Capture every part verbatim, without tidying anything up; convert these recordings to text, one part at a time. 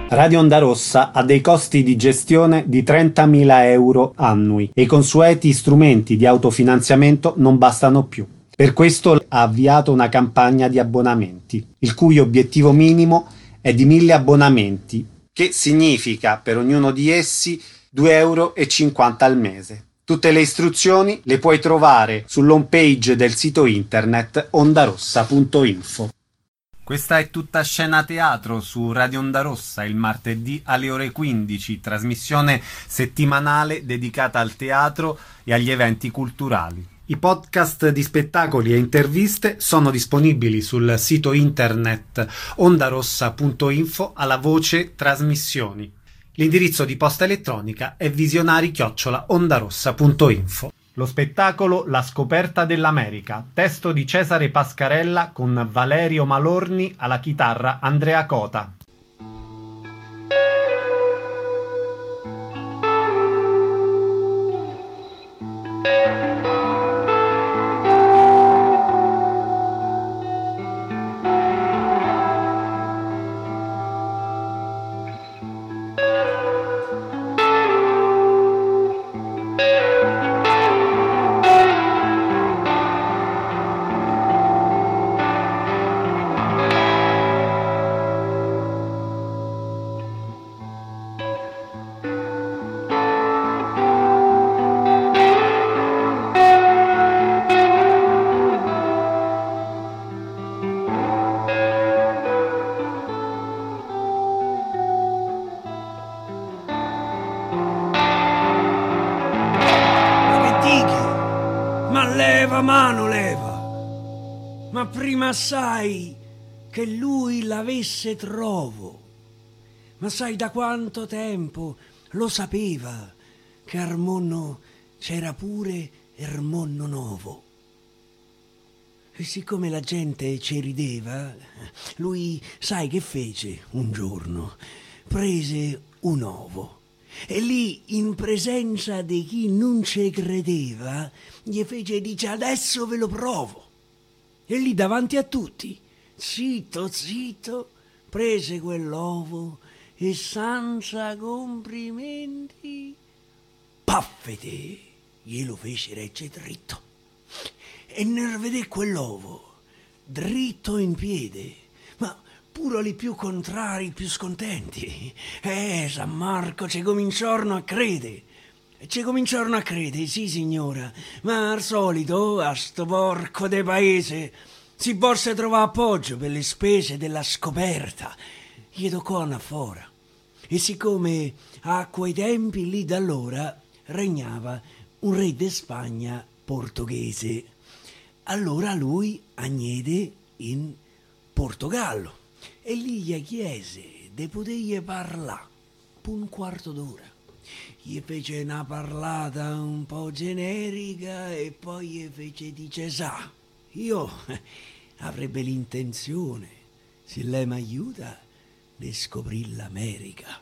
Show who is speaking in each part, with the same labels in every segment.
Speaker 1: Radio Onda Rossa ha dei costi di gestione di trentamila euro annui e i consueti strumenti di autofinanziamento non bastano più. Per questo ha avviato una campagna di abbonamenti, il cui obiettivo minimo è di mille abbonamenti, che significa per ognuno di essi due euro e cinquanta al mese. Tutte le istruzioni le puoi trovare sull'home page del sito internet ondarossa punto info. Questa è tutta scena teatro su Radio Onda Rossa il martedì alle ore quindici, trasmissione settimanale dedicata al teatro e agli eventi culturali. I podcast di spettacoli e interviste sono disponibili sul sito internet ondarossa punto info alla voce trasmissioni. L'indirizzo di posta elettronica è visionari chiocciola ondarossa punto info. Lo spettacolo La scoperta dell'America, testo di Cesare Pascarella con Valerio Malorni alla chitarra Andrea Cota.
Speaker 2: Ma prima sai che lui l'avesse trovo. Ma sai da quanto tempo lo sapeva che Armonno c'era pure Ermonno Novo. E siccome la gente ci rideva, lui sai che fece un giorno? Prese un ovo e lì in presenza di chi non ci credeva gli fece dice adesso ve lo provo. E lì davanti a tutti, zitto, zitto, prese quell'ovo e senza complimenti, paffete, glielo fece regge dritto. E nel vedere quell'ovo, dritto in piede, ma pure i più contrari, più scontenti, eh, San Marco ci cominciarono a credere. Ci cominciarono a credere, sì signora, ma al solito a sto porco de paese si vorse trovare appoggio per le spese della scoperta. Gli toccò una fora. E siccome a quei tempi lì da allora regnava un re di Spagna portoghese, allora lui agnede in Portogallo e lì gli chiese de potergli parlare per un quarto d'ora. Gli fece una parlata un po' generica e poi gli fece dice sa, io avrebbe l'intenzione, se lei mi aiuta, di scoprire l'America.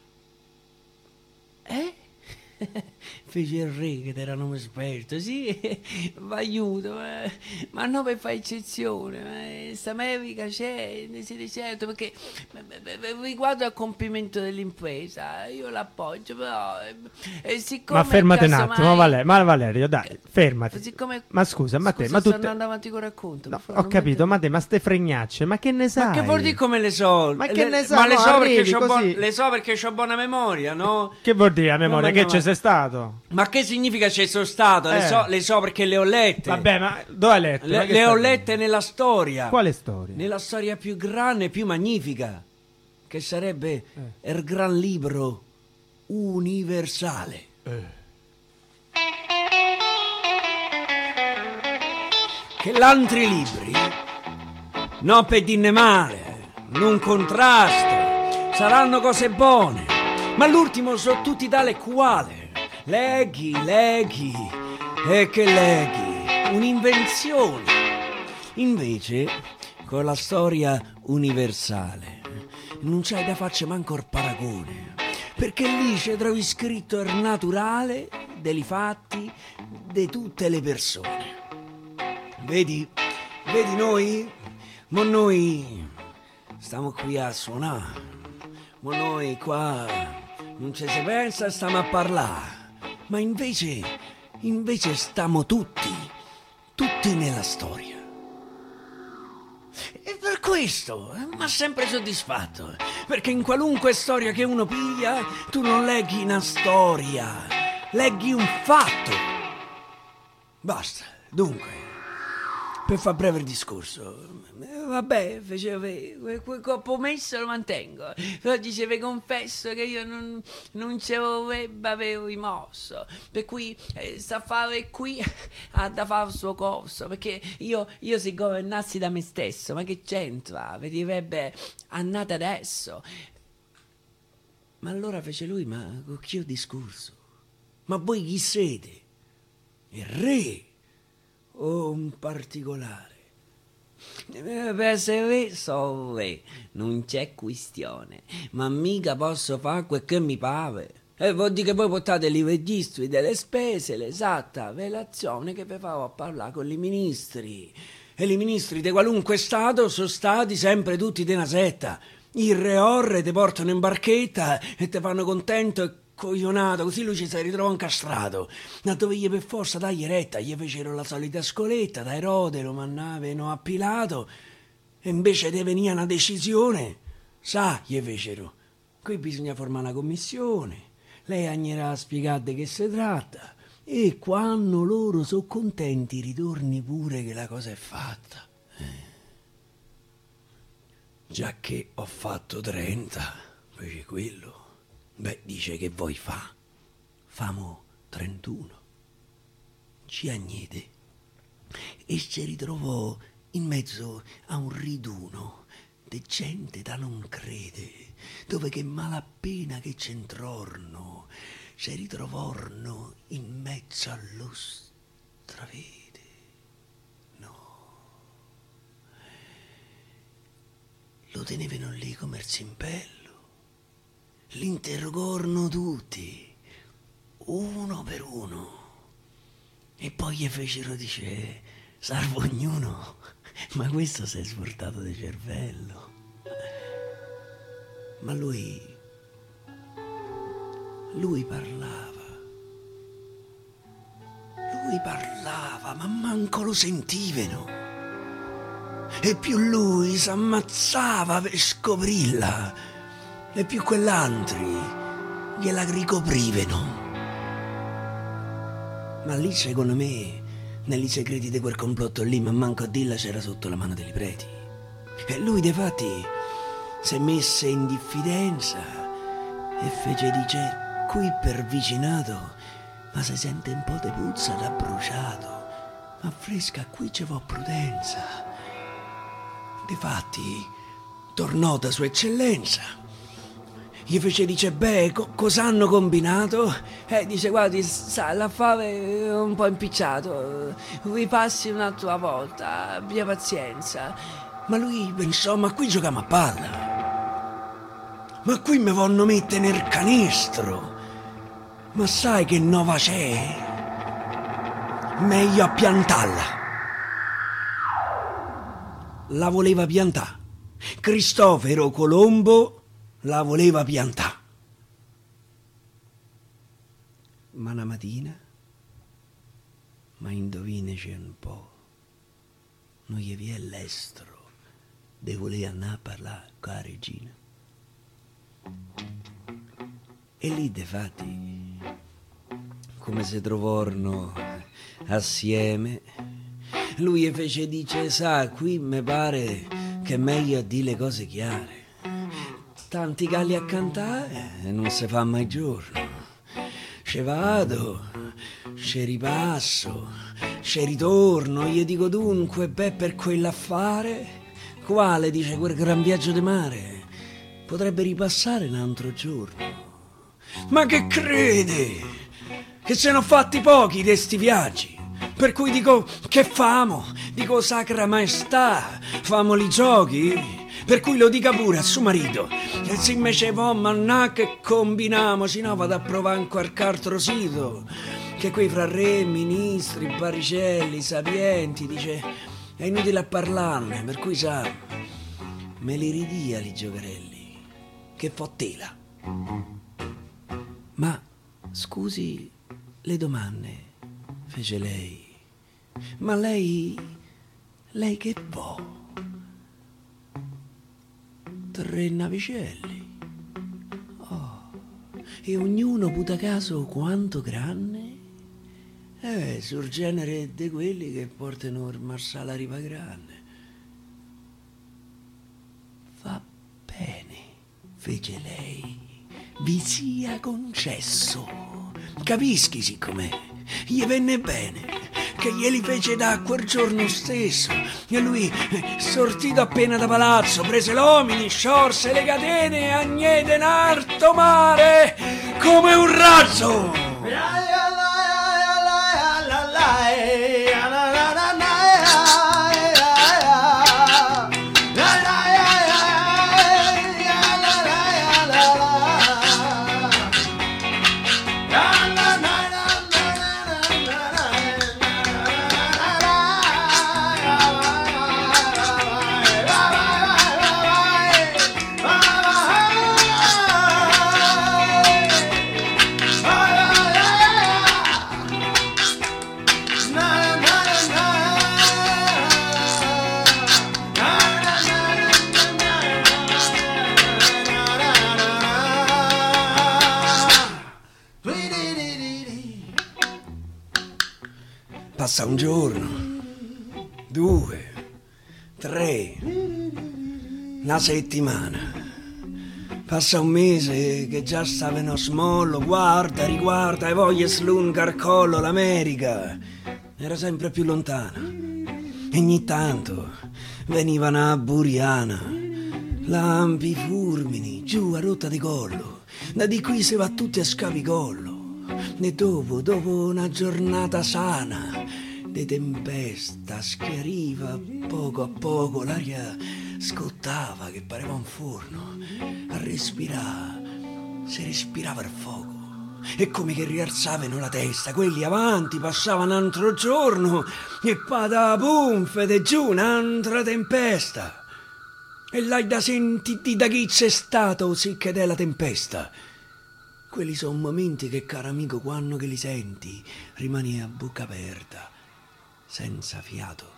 Speaker 2: Eh? Fece il re che era nome esperto, sì, vi aiuto, eh. Ma non per fare eccezione, questa America c'è, ne siete certo, perché riguardo al compimento dell'impresa, io l'appoggio, però, e siccome...
Speaker 3: Ma fermate un attimo,
Speaker 2: mai...
Speaker 3: Valerio, ma Valerio, dai, fermati.
Speaker 2: Siccome...
Speaker 3: Ma scusa, ma
Speaker 2: scusa,
Speaker 3: te, ma tu...
Speaker 2: sto
Speaker 3: te...
Speaker 2: andando avanti con il racconto.
Speaker 3: No, ho capito,
Speaker 2: mettere...
Speaker 3: ma te, ma ste fregnacce, ma che ne sai?
Speaker 2: Ma che vuol dire come le so?
Speaker 3: Ma che
Speaker 2: le...
Speaker 3: ne so?
Speaker 2: Ma le
Speaker 3: No,
Speaker 2: so, perché
Speaker 3: arrivi
Speaker 2: c'ho
Speaker 3: così.
Speaker 2: buon... le so perché ho buona memoria, no?
Speaker 3: Che vuol dire a memoria?
Speaker 2: No,
Speaker 3: che
Speaker 2: no,
Speaker 3: ci
Speaker 2: ma...
Speaker 3: sei stato?
Speaker 2: Ma che significa ci sono stato? Le,
Speaker 3: Eh.
Speaker 2: so, le so perché le ho lette.
Speaker 3: Vabbè, ma dove hai letto? Ma
Speaker 2: Le,
Speaker 3: che
Speaker 2: le ho
Speaker 3: stai
Speaker 2: lette
Speaker 3: dicendo?
Speaker 2: nella storia.
Speaker 3: Quale storia?
Speaker 2: Nella storia più grande e più magnifica, che sarebbe
Speaker 3: Eh.
Speaker 2: il gran libro universale.
Speaker 3: Eh.
Speaker 2: Che l'altri libri, non per dirne male, non contrasto, saranno cose buone, ma l'ultimo sono tutti tale quale. Leghi, leghi, e che leghi, un'invenzione. Invece, con la storia universale, non c'hai da farci manco il paragone, perché lì c'è trovi scritto il naturale dei fatti di tutte le persone. Vedi, vedi noi? Ma noi stiamo qui a suonare, ma noi qua non ci si pensa, stiamo a parlare. Ma invece, invece stiamo tutti, tutti nella storia. E per questo mi ha sempre soddisfatto, perché in qualunque storia che uno piglia, tu non leggi una storia, leggi un fatto. Basta, dunque, per far breve il discorso, eh, vabbè, facevo, quel quel colpo messo lo mantengo, però dice, vi confesso che io non, non ci avevo, avevo rimosso, per cui eh, sta a fare qui, ha da fare il suo corso, perché io, io se governassi da me stesso, ma che c'entra, vi direbbe, andate adesso. Ma allora fece lui, ma con chi ho discorso? Ma voi chi siete? Il re o un particolare? Eh, Per se re so re, non c'è questione, ma mica posso fare quel che mi pare. E vuol dire che voi portate i registri delle spese, l'esatta relazione che vi farò a parlare con i ministri. E i ministri di qualunque stato sono stati sempre tutti di una setta. Il re orre ti portano in barchetta e ti fanno contento e coglionato, così lui ci si ritrova incastrato. Da dove gli per forza dagli retta, gli fecero la solita scoletta, da Erode lo mannavano a Pilato, e invece di venire una decisione, sa, gli fecero, qui bisogna formare una commissione, lei agnerà a spiegare di che si tratta, e quando loro sono contenti ritorni pure che la cosa è fatta. Eh. Già che ho fatto trenta, fece quello. Beh, dice che vuoi fa? Famo trentuno. Ci agnete. E si ritrovò in mezzo a un riduno de gente da non crede, dove che malappena che c'entrorno, si ritrovorno in mezzo allo stravede. No. Lo tenevano lì come il zimpello. L'interrogorno tutti, uno per uno, e poi gli fecero dice, salvo ognuno, ma questo si è svoltato di cervello. Ma lui, lui parlava, lui parlava, ma manco lo sentivano, e più lui s'ammazzava per scoprirla, e più quell'altri gliela ricoprivano. Ma lì, secondo me, negli segreti di quel complotto lì, ma manco a dirla, c'era sotto la mano dei preti. E lui, difatti, si è messo in diffidenza e fece, dice, qui per vicinato, ma si sente un po' di puzza da bruciato, ma fresca, qui ci vuole prudenza. Difatti, tornò da sua eccellenza. Gli fece, dice, beh, co- cosa hanno combinato? Eh, dice, guardi, sa, l'affare è un po' impicciato, ripassi un'altra volta, abbia pazienza. Ma lui pensò, ma qui giochiamo a palla, ma qui mi vogliono mettere nel canestro, ma sai che nova c'è? Meglio a piantarla. La voleva piantare. Cristoforo Colombo la voleva piantare. Ma una mattina, ma indovinaci un po', non gli vi è l'estero, de voler andare a parlare con la regina. E lì, defatti, come si trovarono assieme, lui gli fece, dice, sa, qui mi pare che è meglio a dire le cose chiare. Tanti galli a cantare e non si fa mai giorno. Ce vado, ce ripasso, ce ritorno, gli dico dunque, beh, per quell'affare, quale, dice, quel gran viaggio di mare, potrebbe ripassare un altro giorno. Ma che crede? Che se ne ho fatti pochi di sti viaggi, per cui dico, che famo? Dico, sacra maestà, famo i giochi? Per cui lo dica pure a suo marito, e se invece può mannà che combiniamo, se no vado a provare in qualche altro sito, che qui fra re, ministri, baricelli, sapienti, dice, è inutile a parlarne, per cui sa, me li ridia li giocherelli, che fo tela. Ma scusi le domande, fece lei. Ma lei, lei che vo? Tre navicelli. Oh, e ognuno puta caso quanto grande? Eh, sul genere di quelli che portano il marsala a riva grande. Va bene, fece lei. Vi sia concesso. Capischi siccome gli venne bene che glieli fece da quel giorno stesso e lui, sortito appena da palazzo, prese l'omini, sciorse le catene e agnede in alto mare come un razzo. Passa un giorno, due, tre, una settimana. Passa un mese che già stava in smollo, guarda, riguarda e voglia slungar collo l'America. Era sempre più lontana. E ogni tanto venivano a Buriana, lampi fulmini, giù a rotta di collo. Da di qui si va tutti a scavicollo. E dopo, dopo una giornata sana di tempesta, schiariva poco a poco, l'aria scottava che pareva un forno. A respirare, si respirava il fuoco. E come che rialzavano la testa, quelli avanti passavano un altro giorno e pada pum, fede giù un'altra tempesta. E l'hai da sentiti da chi c'è stato, sì che è la tempesta. Quelli sono momenti che, caro amico, quando che li senti, rimani a bocca aperta, senza fiato.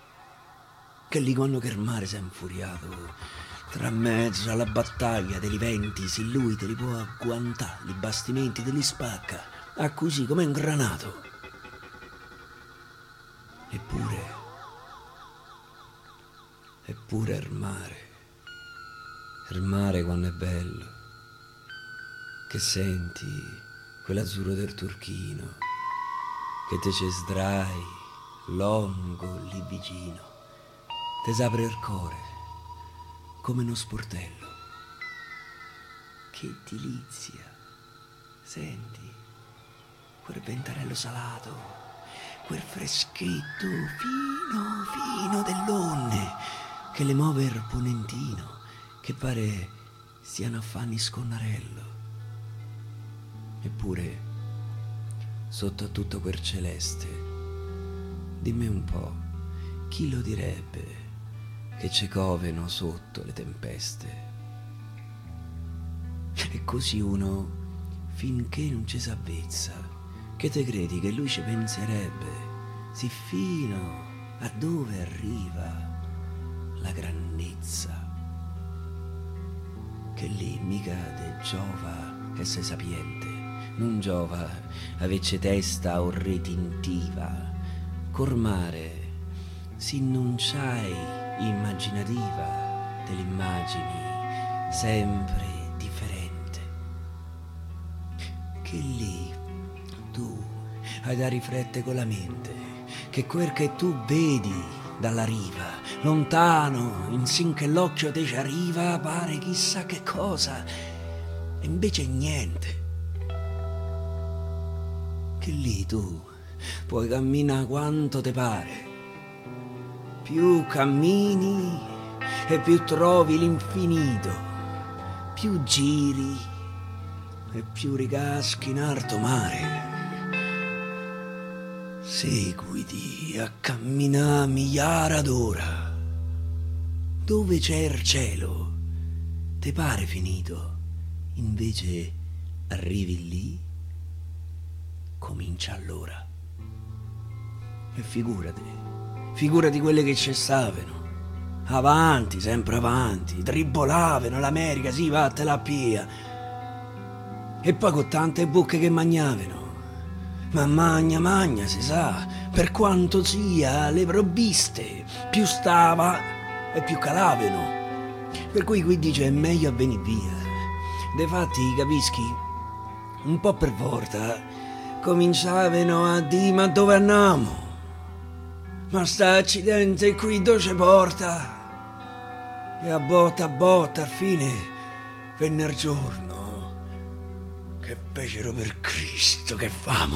Speaker 2: Che lì quando che il mare si è infuriato, tra mezzo alla battaglia degli venti, se lui te li può agguantare, i bastimenti te li spacca, a così come un granato. Eppure, eppure il mare, il mare quando è bello, che senti quell'azzurro del turchino, che te ci sdrai, longo lì vicino, te s'apre il cuore come uno sportello. Che delizia, senti quel ventarello salato, quel freschetto fino fino dell'onne che le muove il ponentino, che pare stiano a fanni sconnarello. Eppure, sotto a tutto quel celeste, dimmi un po', chi lo direbbe che ci coveno sotto le tempeste? E così uno, finché non ci s'avvezza, che te credi che lui ci penserebbe, sì fino a dove arriva la grandezza? Che lì mica te giova essere sapiente, non giova avece testa o retintiva, cormare si non c'hai immaginativa delle immagini sempre differente. Che lì tu hai da riflettere con la mente che quel che tu vedi dalla riva, lontano, insin che l'occhio te ci arriva, pare chissà che cosa, e invece niente. Che lì tu puoi camminare quanto te pare. Più cammini e più trovi l'infinito, più giri e più ricaschi in alto mare. Seguiti a camminare migliaia d'ora, dove c'è il cielo te pare finito, invece arrivi lì, comincia allora. E figurati, figurati quelle che ci stavano. Avanti, sempre avanti, tribolavano l'America, sì, vattela via. E poi con tante bocche che magnavano. Ma magna, magna, si sa, per quanto sia le provviste, più stava e più calavano. Per cui qui dice è meglio a venire via. Defatti, capischi, un po' per volta cominciavano a dire ma dove andiamo? Ma sta accidente qui dove ci porta? E a botta a botta, al fine, venne il giorno che fecero per Cristo, che famo.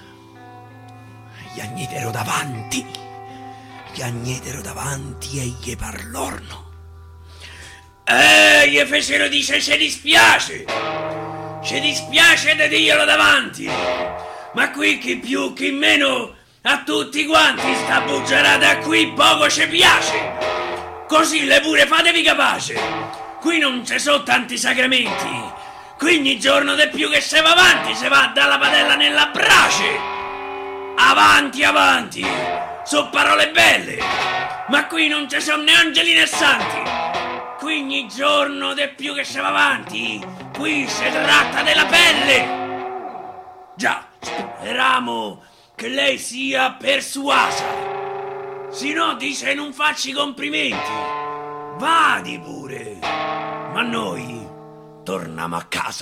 Speaker 2: Gli agnetero davanti, gli agnetero davanti e gli parlorno. E gli fecero dice, ci dispiace, ci dispiace di dirglielo davanti, ma qui chi più chi meno, a tutti quanti sta bugiarata qui poco ci piace. Così le pure fatevi capace. Qui non ci sono tanti sacramenti. Qui ogni giorno di più che se va avanti, se va dalla padella nella brace. Avanti, avanti. Sono parole belle. Ma qui non ci sono né angeli né santi. Qui ogni giorno di più che se va avanti, qui si tratta della pelle. Già, speriamo che lei sia persuasa. Se no, dice, non facci complimenti. Vadi pure. Ma noi torniamo a casa.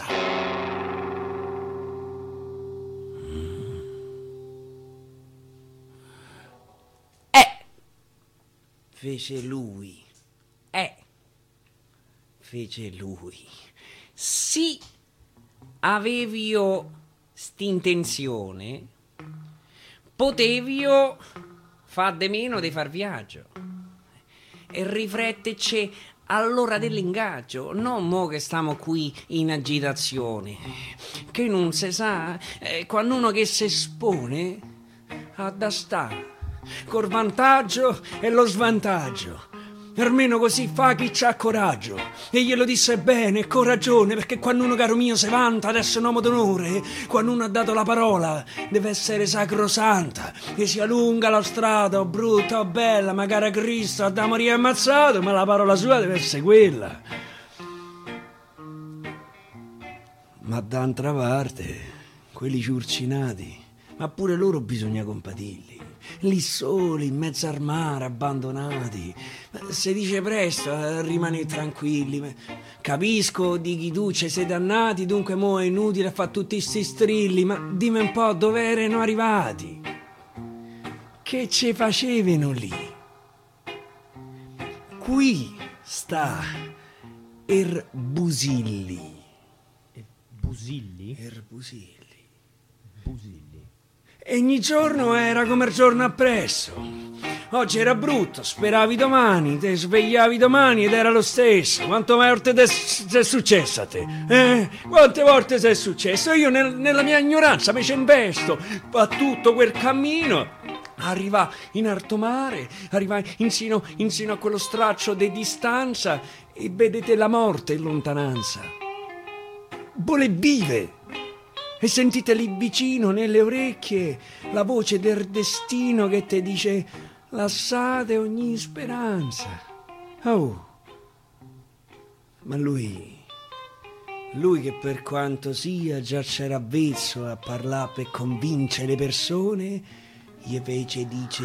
Speaker 2: Eh, fece lui. Eh, fece lui. Sì, avevi io st'intenzione, potevi io fa de meno di far viaggio e rifletterci all'ora dell'ingaggio, non mo che stiamo qui in agitazione, che non si sa, eh, quando uno che si espone ha da stare col vantaggio e lo svantaggio. Almeno così fa chi c'ha coraggio. E glielo disse bene, con ragione, perché quando uno, caro mio, si vanta adesso è un uomo d'onore, quando uno ha dato la parola deve essere sacrosanta, che sia lunga la strada o brutta o bella, magari a Cristo ha da morire ammazzato, ma la parola sua deve essere quella. Ma d'altra parte quelli ciurcinati, ma pure loro bisogna compatirli. Lì soli, in mezzo al mare, abbandonati. Se dice presto, eh, rimanete tranquilli. Capisco di chi tu ci siete dannati, dunque mo' è inutile fare tutti sti strilli, ma dimmi un po' dove erano arrivati. Che ci facevano lì? Qui sta Er Busilli.
Speaker 3: Busilli?
Speaker 2: Er Busilli.
Speaker 3: Busilli.
Speaker 2: E ogni giorno era come il giorno appresso. Oggi era brutto, speravi domani, te svegliavi domani ed era lo stesso. Quante volte ti è successo a te? Eh? Quante volte ti è successo? Io nel, nella mia ignoranza mi ci investo a tutto quel cammino. Arriva in alto mare, arriva insino, insino a quello straccio di distanza e vedete la morte in lontananza. Vole vive! E sentite lì vicino nelle orecchie la voce del destino che ti dice lasciate ogni speranza. Oh, ma lui, lui che per quanto sia già c'era avvezzo a parlare per convincere le persone, gli invece dice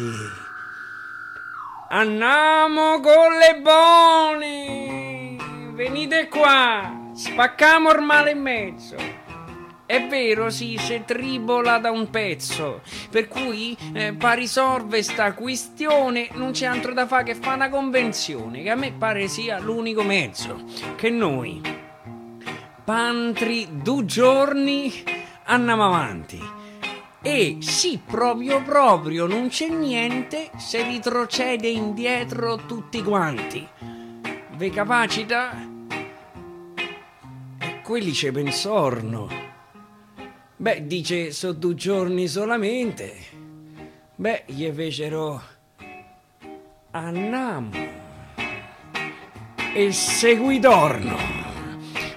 Speaker 2: andiamo con le buone, venite qua, spaccamo il male in mezzo. È vero, sì, si tribola da un pezzo, per cui eh, per risolvere sta questione non c'è altro da fare che fa una convenzione, che a me pare sia l'unico mezzo, che noi, pantri due giorni, andiamo avanti. E sì, proprio proprio non c'è niente, se ritrocede indietro tutti quanti. Ve capacita? E quelli ci pensorno. Beh, dice, sono due giorni solamente. Beh, gli fecero andiamo e seguitorno.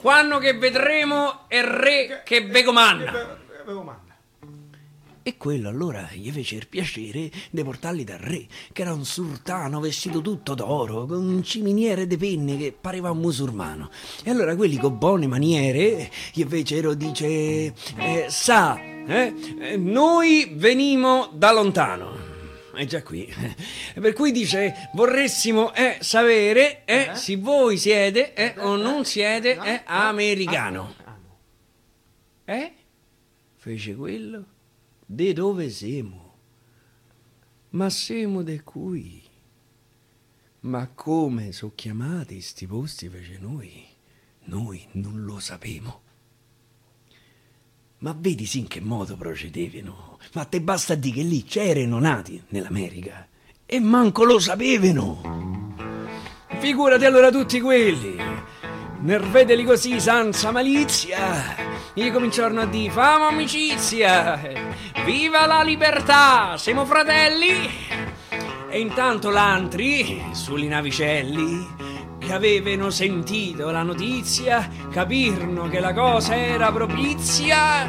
Speaker 2: quando che vedremo il re che ve comanda. E quello allora gli fece il piacere di portarli dal re, che era un sultano vestito tutto d'oro, con un ciminiere di penne che pareva un musulmano. E allora quelli con buone maniere gli fecero, dice, eh, sa, eh, noi venimo da lontano. È già qui. Per cui dice, vorressimo eh, sapere eh, eh? se voi siete eh, o non siete eh, americano. Eh? Fece quello. De dove siamo? Ma siamo de qui. Ma come so chiamati sti posti fece noi? Noi non lo sapemo. Ma vedi sì in che modo procedevano. Ma te basta dire che lì c'erano nati nell'America e manco lo sapevano. Figurati allora tutti quelli. Nel vederli così senza malizia, gli cominciarono a dire famo amicizia, viva la libertà, siamo fratelli. E intanto l'antri, sugli navicelli, che avevano sentito la notizia, capirono che la cosa era propizia,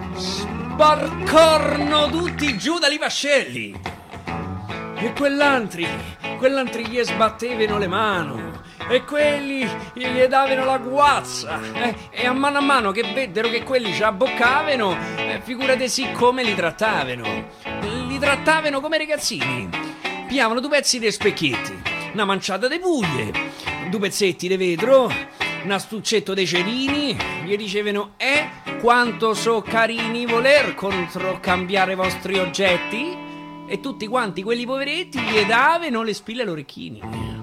Speaker 2: sbarcorno tutti giù dai vascelli. E quell'antri, quell'antri gli sbattevano le mani, e quelli gli davano la guazza, eh, e a mano a mano che veddero che quelli ci abboccavano, eh, figurate sì come li trattavano. Li trattavano come ragazzini. Pigliavano due pezzi di specchietti, una manciata di puglie, due pezzetti di vetro, un astuccetto dei cerini, gli dicevano eh, quanto so carini voler controcambiare i vostri oggetti, e tutti quanti quelli poveretti gli davano le spille agli orecchini.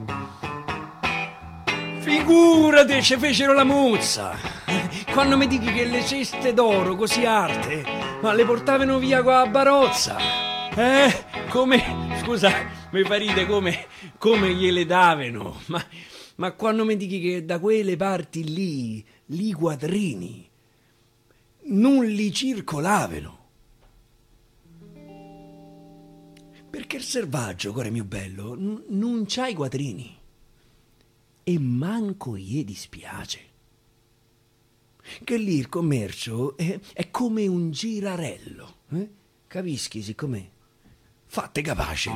Speaker 2: Figurati, ci fecero la muzza. Quando mi dici che le ceste d'oro così arte, ma le portavano via qua a Barozza. Eh, come, scusa, mi fa ridere come, come gliele davano. Ma, ma quando mi dici che da quelle parti lì, lì quattrini, non li circolavano. Perché il selvaggio, cuore mio bello, n- non c'ha i quattrini. E manco gli dispiace. Che lì il commercio è, è come un girarello. Eh? Capisci, siccome fatte capace.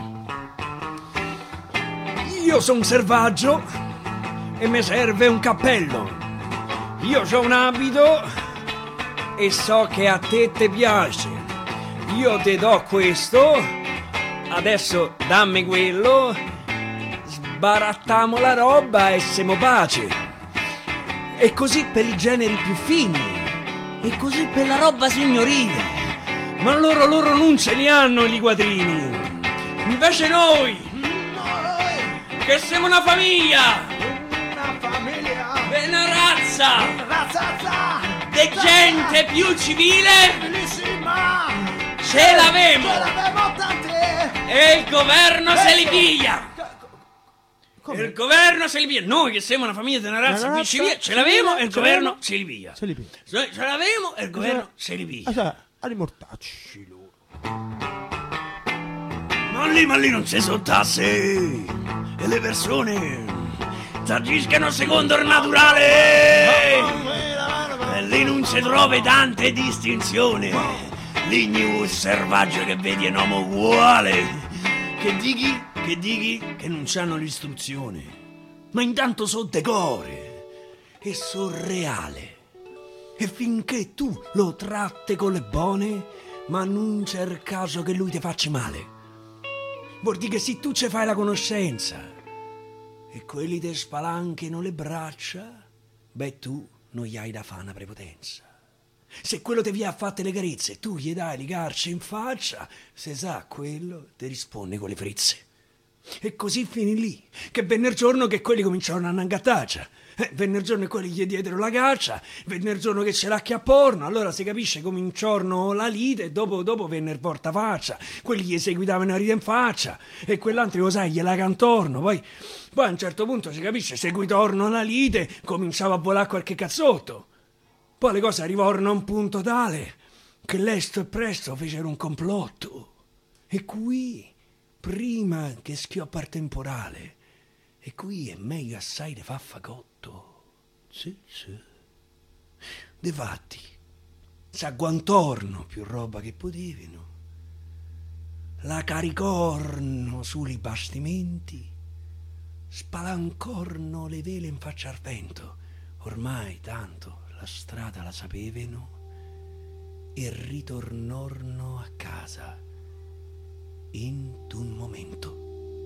Speaker 2: Io son selvaggio e mi serve un cappello. Io c'ho un abito e so che a te te piace. Io te do questo, adesso dammi quello, sbarattiamo la roba e siamo pace. E così per i generi più fini, e così per la roba signorile. Ma loro, loro non ce li hanno gli quattrini. Invece noi, noi che siamo una famiglia,
Speaker 4: Una famiglia,
Speaker 2: una razza,
Speaker 4: una razza,
Speaker 2: de gente più civile,
Speaker 4: bellissima,
Speaker 2: ce l'avemo.
Speaker 4: ce l'avevo tante.
Speaker 2: E il governo se li piglia.
Speaker 4: Come?
Speaker 2: Il governo se li piglia. Noi che siamo una famiglia di una razza
Speaker 4: Una
Speaker 2: più
Speaker 4: razza
Speaker 2: civile, ce l'avemo e il
Speaker 4: ce
Speaker 2: governo
Speaker 4: l'avemo.
Speaker 2: se li piglia.
Speaker 4: Se li piglia.
Speaker 2: Noi ce l'avemo e il governo se li piglia.
Speaker 4: Cioè, a rimortacci loro.
Speaker 2: Ma lì, ma lì non si sono tasse. E le persone agiscono secondo il naturale. E lì non si trova tante distinzioni. Lì ogni selvaggio che vedi è un uomo uguale. Che dighi, che dighi che non c'hanno l'istruzione. Ma intanto so decore e so reale. E finché tu lo tratti con le buone, ma non c'è il caso che lui ti faccia male. Vuol dire che se tu ci fai la conoscenza e quelli ti spalanchino le braccia, beh tu non gli hai da fare una prepotenza. Se quello ti viene a fatte le carezze, tu gli dai le garce in faccia, se sa quello ti risponde con le frizze. E così finì lì, che venne il giorno che quelli cominciarono a nangattaccia. Eh, venne il giorno che quelli gli diedero la caccia, venne il giorno che ce l'acchiapporno, allora si capisce cominciarono la lite e dopo, dopo venne il portafaccia, quelli gli seguitavano a ride in faccia e quell'altro, lo sai, gliela cantorno, poi, poi a un certo punto si capisce, seguitorno la lite, cominciava a volare qualche cazzotto. Poi le cose arrivarono a un punto tale che lesto e presto fecero un complotto. E qui, prima che schioppa il temporale, e qui è meglio assai di fa fagotto. Sì, sì. Difatti, s'agguantorno più roba che potevano, la caricorno sui bastimenti, spalancorno le vele in faccia al vento, ormai tanto la strada la sapevano, e ritornorno a casa in un momento.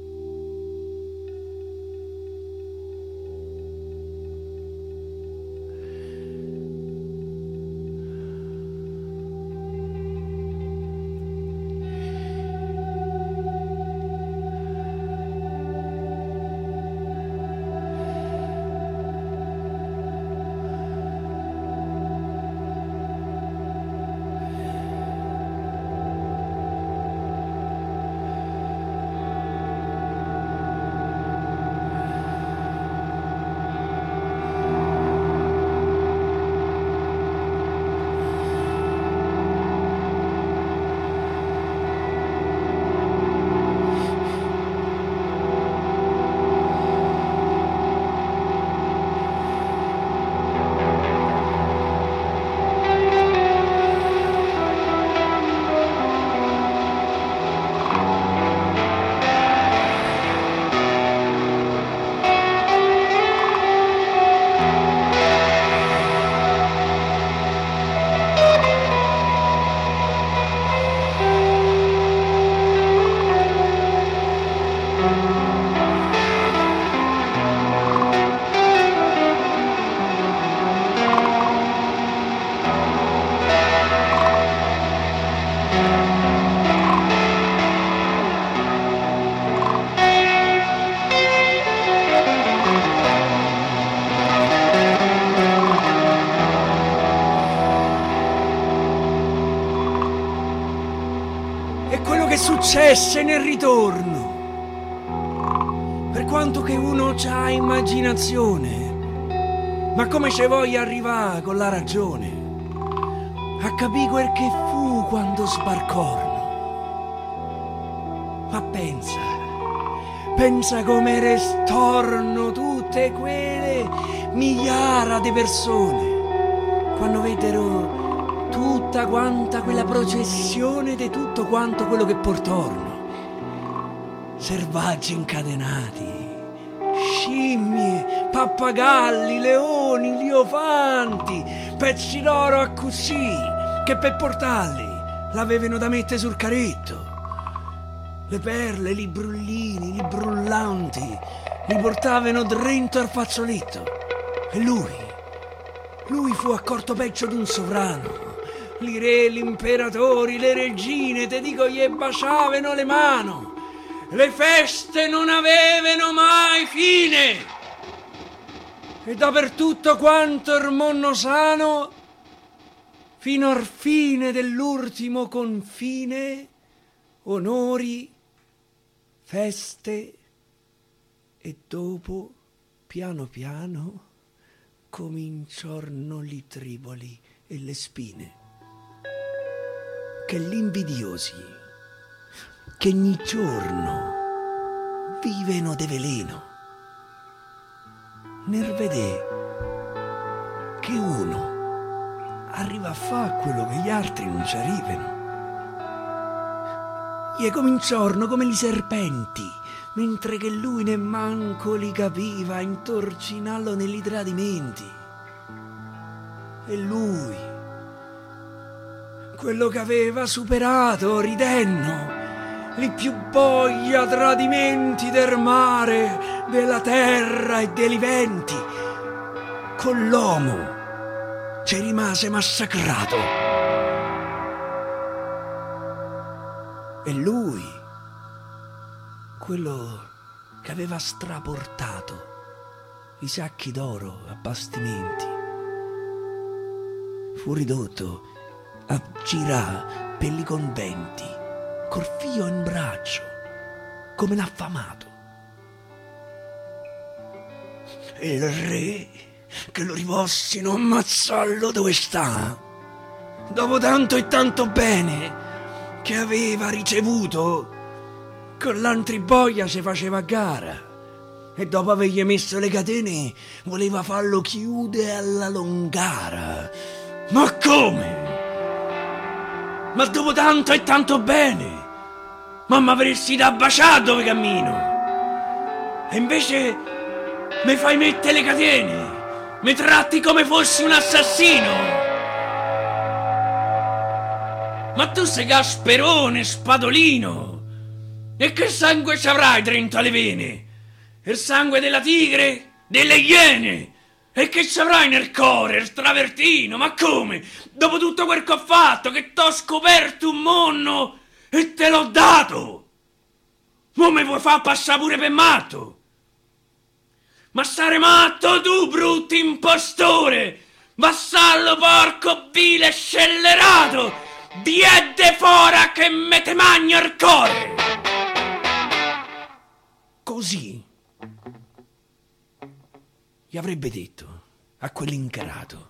Speaker 2: Successe nel ritorno, per quanto che uno c'ha immaginazione, ma come ci voglia arrivare con la ragione a capì quel che fu quando sbarcorno. Ma pensa, pensa come restorno tutte quelle migliaia di persone quando veddero tutta quanta quella processione di tutto quanto quello che portorno. Selvaggi incatenati, scimmie, pappagalli, leoni, leofanti, pezzi d'oro a così, che per portarli l'avevano da mettere sul carretto. Le perle, li brullini, li brullanti, li portavano dentro al fazzoletto. E lui, lui fu accorto peggio d'un sovrano. I re, gli imperatori, le regine, te dico, gli baciavano le mani. Le feste non avevano mai fine. E dappertutto quanto il mondo sano, fino al fine dell'ultimo confine, onori, feste, e dopo, piano piano, cominciorno li triboli e le spine. Che gli invidiosi, che ogni giorno vivono de veleno, nel vedè che uno arriva a fare quello che gli altri non ci arrivano. E cominciorno come gli serpenti, mentre che lui nemmanco li capiva, a intorcinarlo negli tradimenti. E lui, quello che aveva superato, ridenno, li più boia tradimenti del mare, della terra e dei venti, con l'uomo ci rimase massacrato. E lui, quello che aveva straportato i sacchi d'oro a bastimenti, fu ridotto a girare per i conventi col figlio in braccio come l'affamato. E il re che lo rivossino ammazzarlo dove sta, dopo tanto e tanto bene che aveva ricevuto, con l'antriboia si faceva a gara e dopo avergli messo le catene voleva farlo chiudere alla longara. Ma come? Ma dopo tanto e tanto bene? Ma m'avresti da baciare dove cammino? E invece mi fai mettere le catene, mi tratti come fossi un assassino. Ma tu sei Gasperone, Spadolino. E che sangue ci avrai dentro le vene? Il sangue della tigre? Delle iene? E che ci avrai nel cuore, il travertino? Ma come? Dopo tutto quel che ho fatto, che t'ho scoperto un monno e te l'ho dato, mo mi vuoi far passare pure per matto? Ma stare matto tu, brutto impostore, vassallo porco vile scellerato, diede fora che me te magno il cuore. Così gli avrebbe detto a quell'incarato.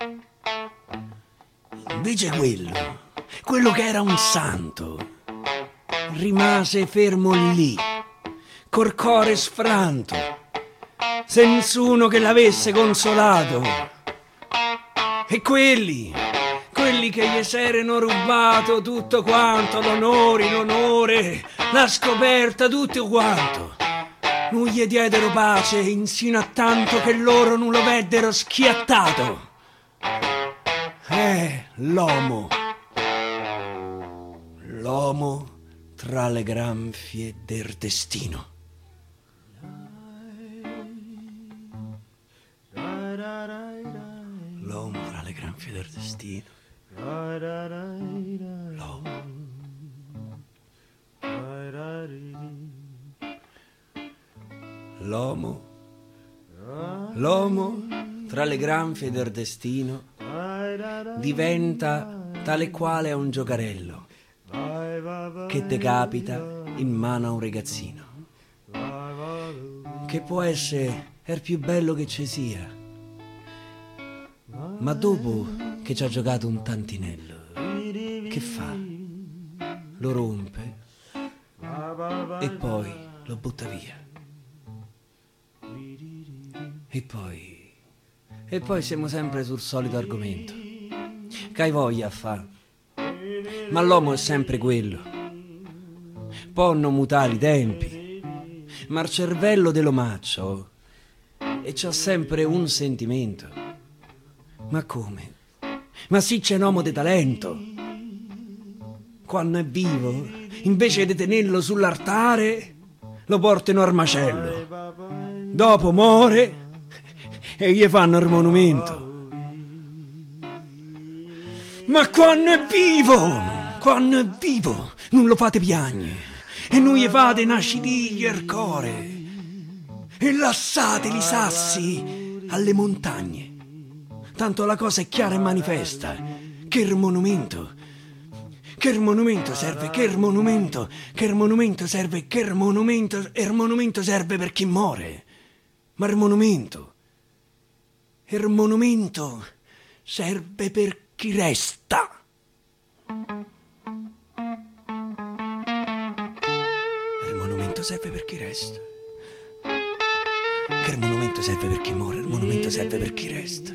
Speaker 2: Invece quello, quello che era un santo, rimase fermo lì, col cuore sfranto, senza uno che l'avesse consolato. E quelli, quelli che gli s'erano rubato tutto quanto, l'onore, l'onore, la scoperta, tutto quanto, non gli diedero pace insino a tanto che loro non lo veddero schiattato. Eh, l'uomo, l'uomo tra le granfie del destino. L'uomo tra le granfie del destino. L'uomo. L'uomo, l'uomo tra le granfie del destino diventa tale quale a un giocarello che decapita in mano a un ragazzino, che può essere il più bello che ci sia, ma dopo che ci ha giocato un tantinello, che fa? Lo rompe e poi lo butta via. E poi, e poi siamo sempre sul solito argomento. Che hai voglia a fa? Ma l'uomo è sempre quello. Ponno mutare i tempi, ma il cervello dell'omaccio e c'ha sempre un sentimento. Ma come? Ma sì, c'è un uomo di talento. Quando è vivo, invece di tenerlo sull'altare, lo portano al macello. Dopo muore e gli fanno il monumento. Ma quando è vivo, quando è vivo, non lo fate piagne e non gli fate una citiglia al cuore e lassate i sassi alle montagne. Tanto la cosa è chiara e manifesta, che il monumento, che il monumento serve, che il monumento, che il monumento serve, che il monumento, e il monumento serve per chi muore. Ma il monumento, il monumento serve per chi resta. Il monumento serve per chi resta. Che il monumento serve per chi muore, il monumento serve per chi resta.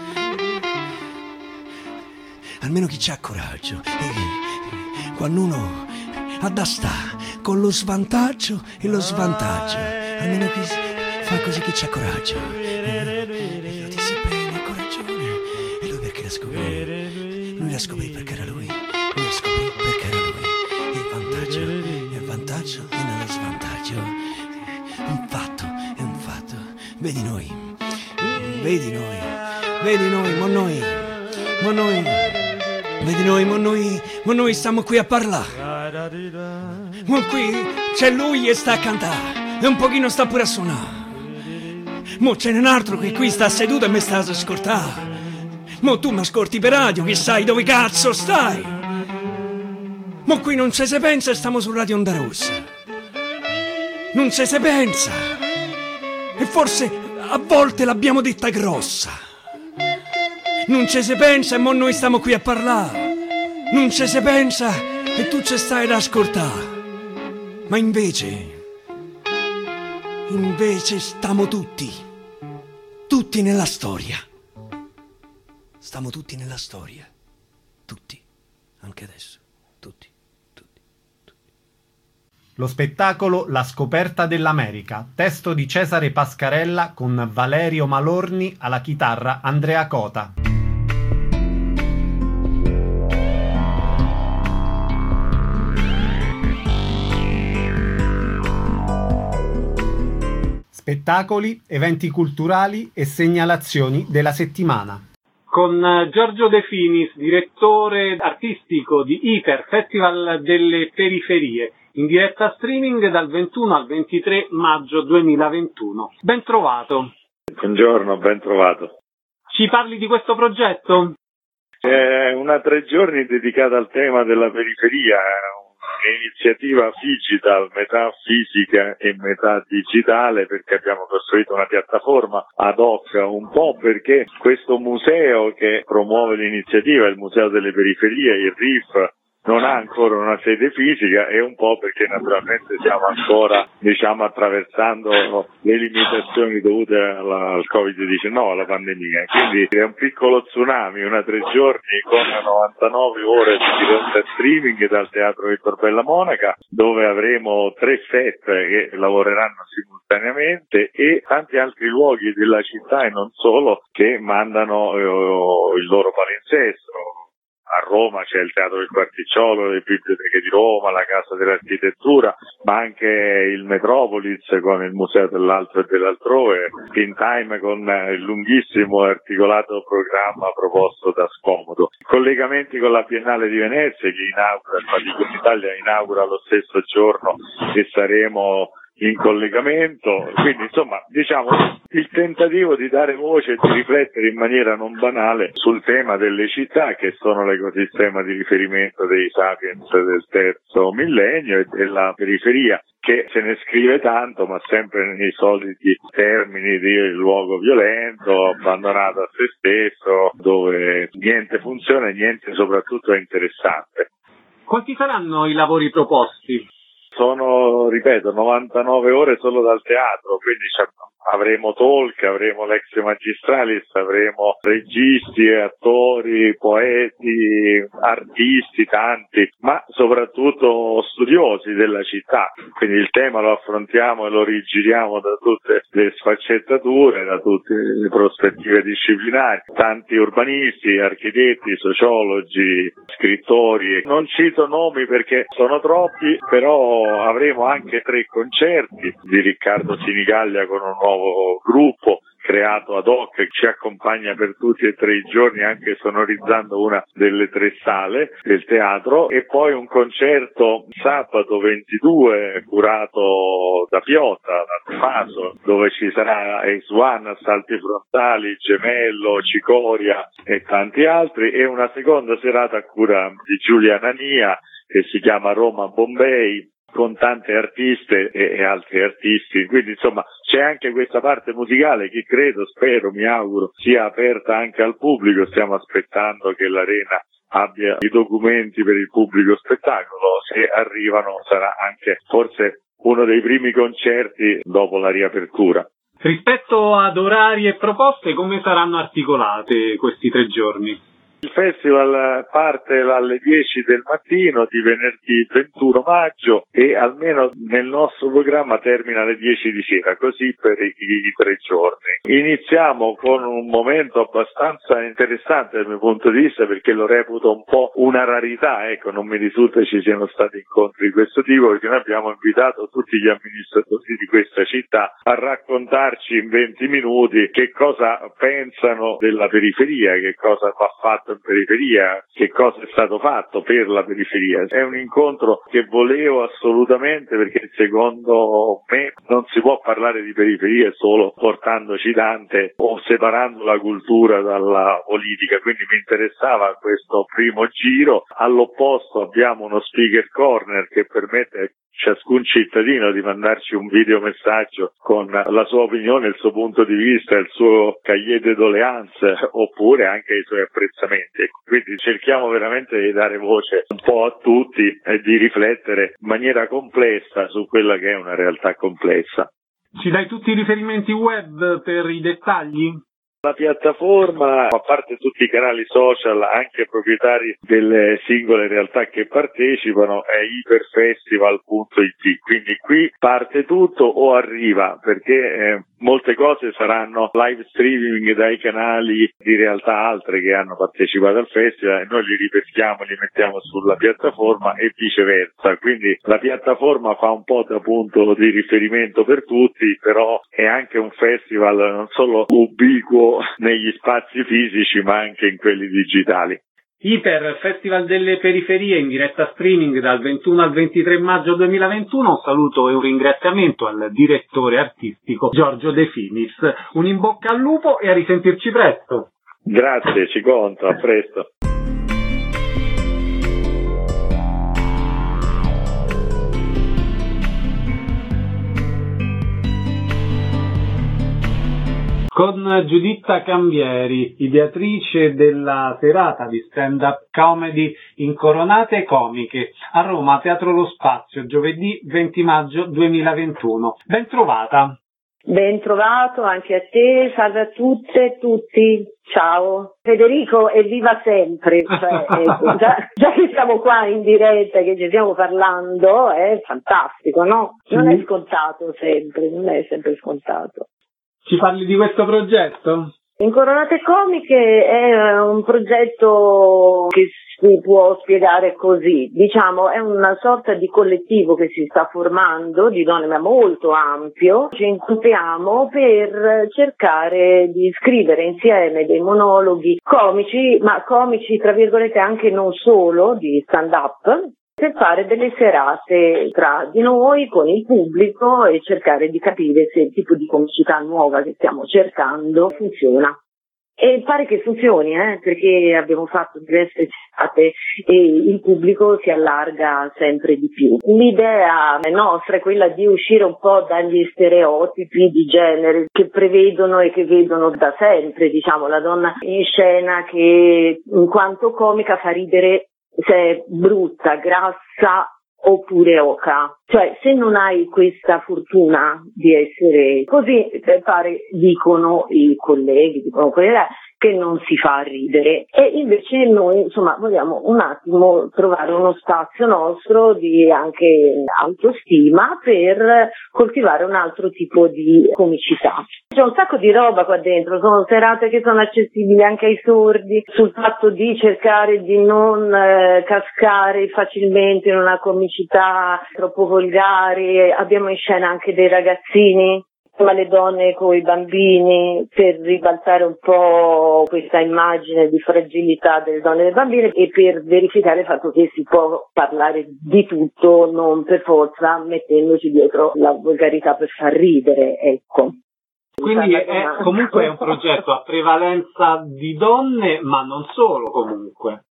Speaker 2: Almeno chi c'ha coraggio. E quando uno ha da sta con lo svantaggio e lo svantaggio, almeno chi fa così chi c'ha coraggio. E lo dissi bene, coragione. E lui perché la scoprì? Lui la scoprì perché era lui. Lui la scoprì perché era lui. E il vantaggio, e il vantaggio e nello svantaggio. Un fatto, è un fatto. Vedi noi, vedi noi, vedi noi, mo noi, mo noi, vedi noi, mo noi, mo noi stiamo qui a parlare. Mo qui c'è lui e sta a cantare e un pochino sta pure a suonare. Mo c'è un altro che qui sta seduto e mi sta ad ascoltare. Mo tu mi ascolti per radio, che sai dove cazzo stai. Mo qui non ci si pensa e stiamo su Radio Onda Rossa. Non ci si pensa. E forse a volte l'abbiamo detta grossa. Non ci si pensa e mo noi stiamo qui a parlare. Non ci si pensa e tu ci stai ad ascoltare. Ma invece, invece stiamo tutti, tutti nella storia. stiamo tutti nella storia. Tutti, anche adesso, tutti, tutti, tutti.
Speaker 1: Lo spettacolo La scoperta dell'America, testo di Cesare Pascarella con Valerio Malorni alla chitarra, Andrea Cota. Spettacoli, eventi culturali e segnalazioni della settimana.
Speaker 5: Con Giorgio De Finis, direttore artistico di ITER, Festival delle Periferie, in diretta streaming dal ventuno al ventitré maggio duemilaventuno. Ben trovato.
Speaker 6: Buongiorno, ben trovato.
Speaker 5: Ci parli di questo progetto?
Speaker 6: È una tre giorni dedicata al tema della periferia, un'iniziativa digital, metà fisica e metà digitale, perché abbiamo costruito una piattaforma ad hoc, un po' perché questo museo che promuove l'iniziativa, il Museo delle Periferie, il R I F, non ha ancora una sede fisica, e un po' perché naturalmente stiamo ancora, diciamo, attraversando le limitazioni dovute alla, al covid diciannove, alla pandemia. Quindi è un piccolo tsunami, una tre giorni con novantanove ore di diretta streaming dal Teatro Vittor Bella Monaca, dove avremo tre set che lavoreranno simultaneamente e tanti altri luoghi della città e non solo che mandano eh, il loro palinsesto. A Roma c'è il Teatro del Quarticciolo, le biblioteche di Roma, la Casa dell'Architettura, ma anche il Metropolis con il Museo dell'Altro e dell'Altrove, In Time con il lunghissimo e articolato programma proposto da Scomodo. Collegamenti con la Biennale di Venezia che inaugura, il Patrimonio Italia inaugura lo stesso giorno e saremo in collegamento, quindi insomma diciamo il tentativo di dare voce e di riflettere in maniera non banale sul tema delle città che sono l'ecosistema di riferimento dei sapiens del terzo millennio e della periferia, che se ne scrive tanto ma sempre nei soliti termini di luogo violento, abbandonato a se stesso, dove niente funziona e niente soprattutto è interessante.
Speaker 5: Quanti saranno i lavori proposti?
Speaker 6: Sono, ripeto, novantanove ore solo dal teatro, quindi avremo talk, avremo l'ex magistralis, avremo registi, attori, poeti, artisti, tanti, ma soprattutto studiosi della città. Quindi il tema lo affrontiamo e lo rigiriamo da tutte le sfaccettature, da tutte le prospettive disciplinari. Tanti urbanisti, architetti, sociologi, scrittori. Non cito nomi perché sono troppi, però avremo anche tre concerti di Riccardo Sinigaglia con un nuovo gruppo creato ad hoc che ci accompagna per tutti e tre i giorni, anche sonorizzando una delle tre sale del teatro, e poi un concerto sabato ventidue curato da Piotta, da Tommaso, dove ci sarà Ace One, Salti Frontali, Gemello, Cicoria e tanti altri, e una seconda serata a cura di Giulia Nania che si chiama Roma Bombay, con tante artiste e, e altri artisti, quindi insomma c'è anche questa parte musicale che credo, spero, mi auguro sia aperta anche al pubblico. Stiamo aspettando che l'Arena abbia i documenti per il pubblico spettacolo, se arrivano sarà anche forse uno dei primi concerti dopo la riapertura.
Speaker 5: Rispetto ad orari e proposte, come saranno articolate questi tre giorni?
Speaker 6: Il festival parte alle dieci del mattino di venerdì ventuno maggio e almeno nel nostro programma termina alle dieci di sera, così per i, i tre giorni. Iniziamo con un momento abbastanza interessante dal mio punto di vista, perché lo reputo un po' una rarità, ecco, non mi risulta ci siano stati incontri di questo tipo, perché noi abbiamo invitato tutti gli amministratori di questa città a raccontarci in venti minuti che cosa pensano della periferia, che cosa va fatto in periferia, che cosa è stato fatto per la periferia. È un incontro che volevo assolutamente, perché secondo me non si può parlare di periferia solo portandoci Dante o separando la cultura dalla politica, quindi mi interessava questo primo giro. All'opposto abbiamo uno speaker corner che permette a ciascun cittadino di mandarci un videomessaggio con la sua opinione, il suo punto di vista, il suo cahier de doléances oppure anche i suoi apprezzamenti. Quindi cerchiamo veramente di dare voce un po' a tutti e di riflettere in maniera complessa su quella che è una realtà complessa.
Speaker 5: Ci dai tutti i riferimenti web per i dettagli?
Speaker 6: La piattaforma, a parte tutti i canali social, anche proprietari delle singole realtà che partecipano, è iperfestival punto it, quindi qui parte tutto o arriva, perché eh, molte cose saranno live streaming dai canali di realtà altre che hanno partecipato al festival e noi li ripeschiamo, li mettiamo sulla piattaforma e viceversa, quindi la piattaforma fa un po' da punto di riferimento per tutti, però è anche un festival non solo ubiquo negli spazi fisici ma anche in quelli digitali.
Speaker 5: Iper Festival delle Periferie in diretta streaming dal ventuno al ventitré maggio duemilaventuno. Un saluto e un ringraziamento al direttore artistico Giorgio De Finis. Un in bocca al lupo e a risentirci presto.
Speaker 6: Grazie, ci conto, a presto.
Speaker 5: Con Giuditta Cambieri, ideatrice della serata di stand-up comedy Incoronate Comiche a Roma, Teatro Lo Spazio, giovedì venti maggio duemilaventuno. Ben trovata.
Speaker 7: Ben trovato anche a te, salve a tutte e tutti, ciao. Federico, evviva sempre, cioè, ecco, già, già che siamo qua in diretta, che ci stiamo parlando, è fantastico, no? Non è scontato sempre, non è sempre scontato.
Speaker 5: Ci parli di questo progetto?
Speaker 7: Incoronate Comiche è un progetto che si può spiegare così, diciamo è una sorta di collettivo che si sta formando di donne, ma molto ampio. Ci incontriamo per cercare di scrivere insieme dei monologhi comici, ma comici tra virgolette anche non solo di stand-up, per fare delle serate tra di noi, con il pubblico e cercare di capire se il tipo di comicità nuova che stiamo cercando funziona. E pare che funzioni, eh, perché abbiamo fatto diverse serate e il pubblico si allarga sempre di più. L'idea nostra è quella di uscire un po' dagli stereotipi di genere che prevedono e che vedono da sempre, diciamo, la donna in scena che in quanto comica fa ridere se è brutta, grassa oppure oca. Cioè, se non hai questa fortuna di essere così, pare, dicono i colleghi, dicono quelli che non si fa ridere. E invece noi, insomma, vogliamo un attimo trovare uno spazio nostro di anche autostima per coltivare un altro tipo di comicità. C'è un sacco di roba qua dentro, sono serate che sono accessibili anche ai sordi, sul fatto di cercare di non eh, cascare facilmente in una comicità troppo volgare. Abbiamo in scena anche dei ragazzini, ma le donne con i bambini, per ribaltare un po' questa immagine di fragilità delle donne e delle bambine e per verificare il fatto che si può parlare di tutto, non per forza mettendoci dietro la volgarità per far ridere, ecco.
Speaker 5: Quindi è, comunque è un progetto a prevalenza di donne, ma non solo comunque.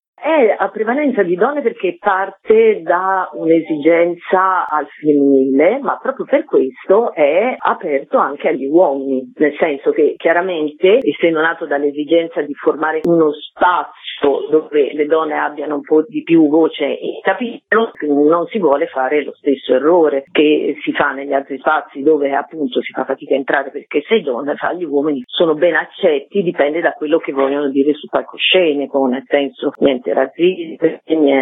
Speaker 7: È a prevalenza di donne perché parte da un'esigenza al femminile, ma proprio per questo è aperto anche agli uomini, nel senso che chiaramente, essendo nato dall'esigenza di formare uno spazio dove le donne abbiano un po' di più voce in capitolo, non si vuole fare lo stesso errore che si fa negli altri spazi dove appunto si fa fatica a entrare perché sei donna, fa gli uomini sono ben accetti, dipende da quello che vogliono dire sul palcoscenico, nel senso niente razzismo,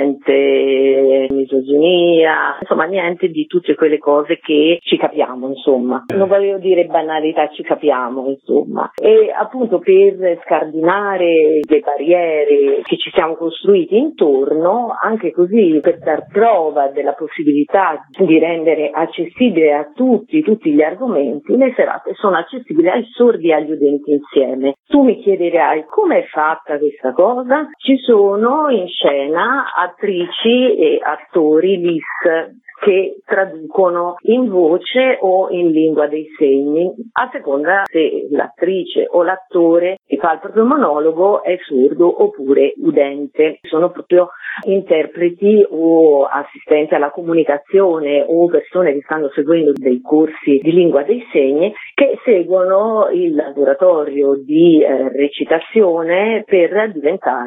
Speaker 7: niente misoginia, insomma niente di tutte quelle cose che ci capiamo, insomma. Non voglio dire banalità, ci capiamo, insomma. E appunto per scardinare le barriere che ci siamo costruiti intorno, anche così per dar prova della possibilità di rendere accessibile a tutti, tutti gli argomenti, le serate sono accessibili ai sordi e agli udenti insieme. Tu mi chiederai come è fatta questa cosa? Ci sono in scena attrici e attori L I S che traducono in voce o in lingua dei segni, a seconda se l'attrice o l'attore che fa il proprio monologo è sordo oppure udente. Sono proprio interpreti o assistenti alla comunicazione o persone che stanno seguendo dei corsi di lingua dei segni che seguono il laboratorio di eh, recitazione per diventare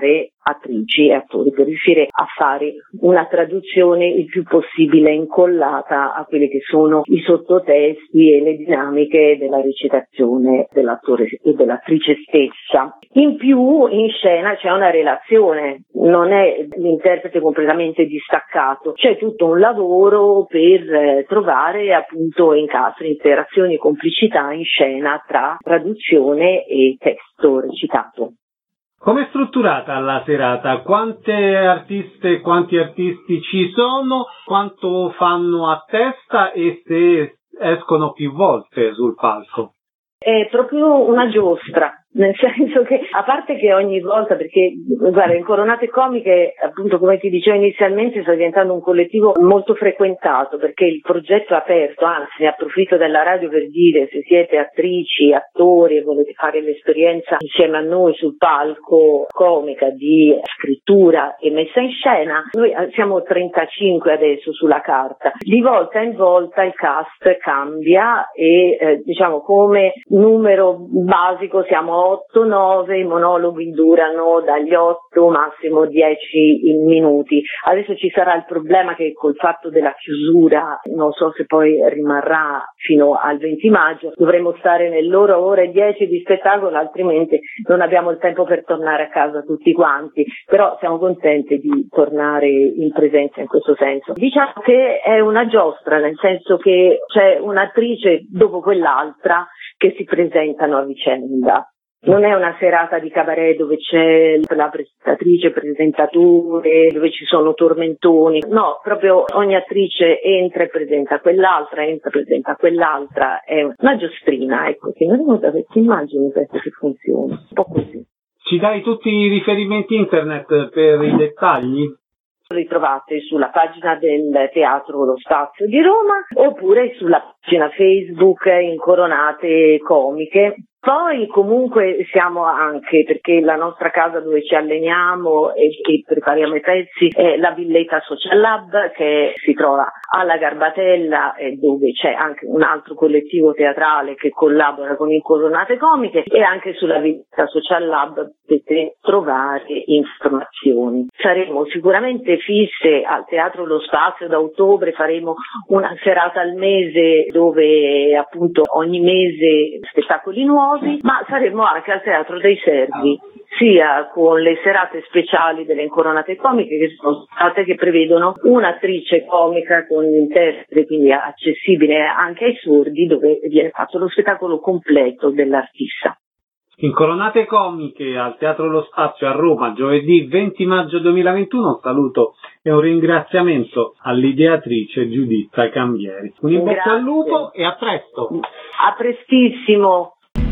Speaker 7: attrici e attori, per riuscire a fare una traduzione il più possibile incollata a quelli che sono i sottotesti e le dinamiche della recitazione dell'attore e dell'attrice stessa. In più in scena c'è una relazione, non è l'interprete completamente distaccato, c'è tutto un lavoro per eh, trovare appunto incastri, interazioni e complicità in scena tra traduzione e testo recitato.
Speaker 1: Come è strutturata la serata? Quante artiste, quanti artisti ci sono? Quanto fanno a testa e se escono più volte sul palco?
Speaker 7: È proprio una giostra, nel senso che, a parte che ogni volta, perché guarda, Incoronate Comiche, appunto come ti dicevo inizialmente, sta diventando un collettivo molto frequentato, perché il progetto è aperto, anzi ne approfitto della radio per dire, se siete attrici, attori e volete fare l'esperienza insieme a noi sul palco comica di scrittura e messa in scena, noi siamo trentacinque adesso sulla carta, di volta in volta il cast cambia e eh, diciamo come numero basico siamo otto nove, i monologhi durano dagli otto massimo dieci minuti. Adesso ci sarà il problema che col fatto della chiusura, non so se poi rimarrà fino al venti maggio, dovremo stare nell'ora, ora e dieci di spettacolo, altrimenti non abbiamo il tempo per tornare a casa tutti quanti, però siamo contenti di tornare in presenza in questo senso. Diciamo che è una giostra, nel senso che c'è un'attrice dopo quell'altra che si presentano a vicenda. Non è una serata di cabaret dove c'è la presentatrice, presentatore, dove ci sono tormentoni. No, proprio ogni attrice entra e presenta quell'altra, entra e presenta quell'altra. È una giostrina, ecco, che non ricordo queste immagini penso che funzioni. Un po' così.
Speaker 1: Ci dai tutti i riferimenti internet per i dettagli?
Speaker 7: Li trovate sulla pagina del Teatro Lo Spazio di Roma oppure sulla pagina Facebook Incoronate Comiche. Poi comunque siamo anche, perché la nostra casa dove ci alleniamo e, e prepariamo i pezzi è la Villetta Social Lab, che si trova alla Garbatella, eh, dove c'è anche un altro collettivo teatrale che collabora con Incoronate Comiche, e anche sulla Villetta Social Lab potete trovare informazioni. Saremo sicuramente fisse al Teatro Lo Spazio da ottobre, faremo una serata al mese dove appunto ogni mese spettacoli nuovi, ma saremo anche al Teatro dei Servi, sia con le serate speciali delle Incoronate Comiche, che sono state che prevedono un'attrice comica con interprete, quindi accessibile anche ai sordi, dove viene fatto lo spettacolo completo dell'artista.
Speaker 1: Incoronate Comiche al Teatro Lo Spazio a Roma, giovedì venti maggio duemilaventuno. Un saluto e un ringraziamento all'ideatrice Giuditta Cambieri. Un in bocca al lupo e a presto!
Speaker 7: A prestissimo!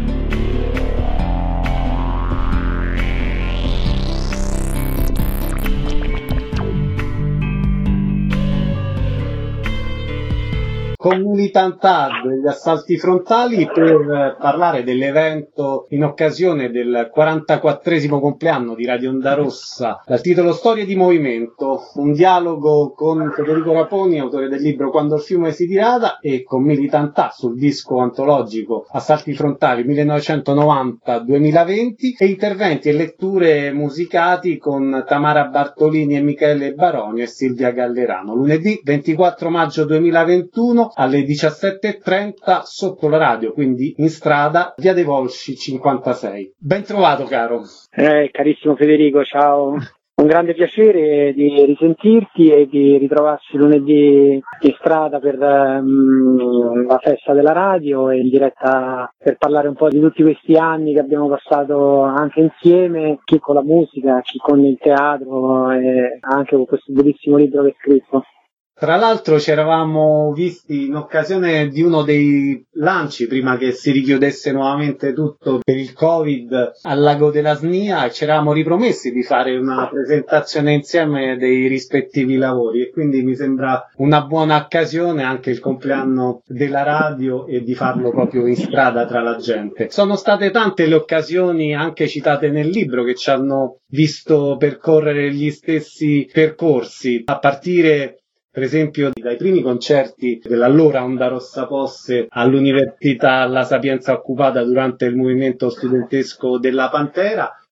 Speaker 1: Comunità degli assalti frontali per parlare dell'evento in occasione del quarantaquattresimo compleanno di Radio Onda Rossa dal titolo Storie di Movimento, un dialogo con Federico Raponi, autore del libro Quando il fiume si dirada, e con Militantà sul disco antologico Assalti frontali millenovecentonovanta duemilaventi, e interventi e letture musicati con Tamara Bartolini e Michele Baronio e Silvia Gallerano. Lunedì ventiquattro maggio duemilaventuno alle diciassette e trenta sotto la radio, quindi in strada, via dei Volsci cinquantasei. Ben trovato, caro.
Speaker 8: Eh, carissimo Federico, ciao. Un grande piacere di risentirti e di ritrovarsi lunedì in strada per um, la festa della radio e in diretta per parlare un po' di tutti questi anni che abbiamo passato anche insieme, chi con la musica, chi con il teatro e anche con questo bellissimo libro che hai scritto.
Speaker 1: Tra l'altro ci eravamo visti in occasione di uno dei lanci, prima che si richiudesse nuovamente tutto per il Covid, al Lago della Snia, e ci eravamo ripromessi di fare una presentazione insieme dei rispettivi lavori, e quindi mi sembra una buona occasione anche il compleanno della radio e di farlo proprio in strada tra la gente. Sono state tante le occasioni, anche citate nel libro, che ci hanno visto percorrere gli stessi percorsi, a partire per esempio dai primi concerti dell'allora Onda Rossa Posse all'Università La Sapienza Occupata durante il movimento studentesco della Pantera,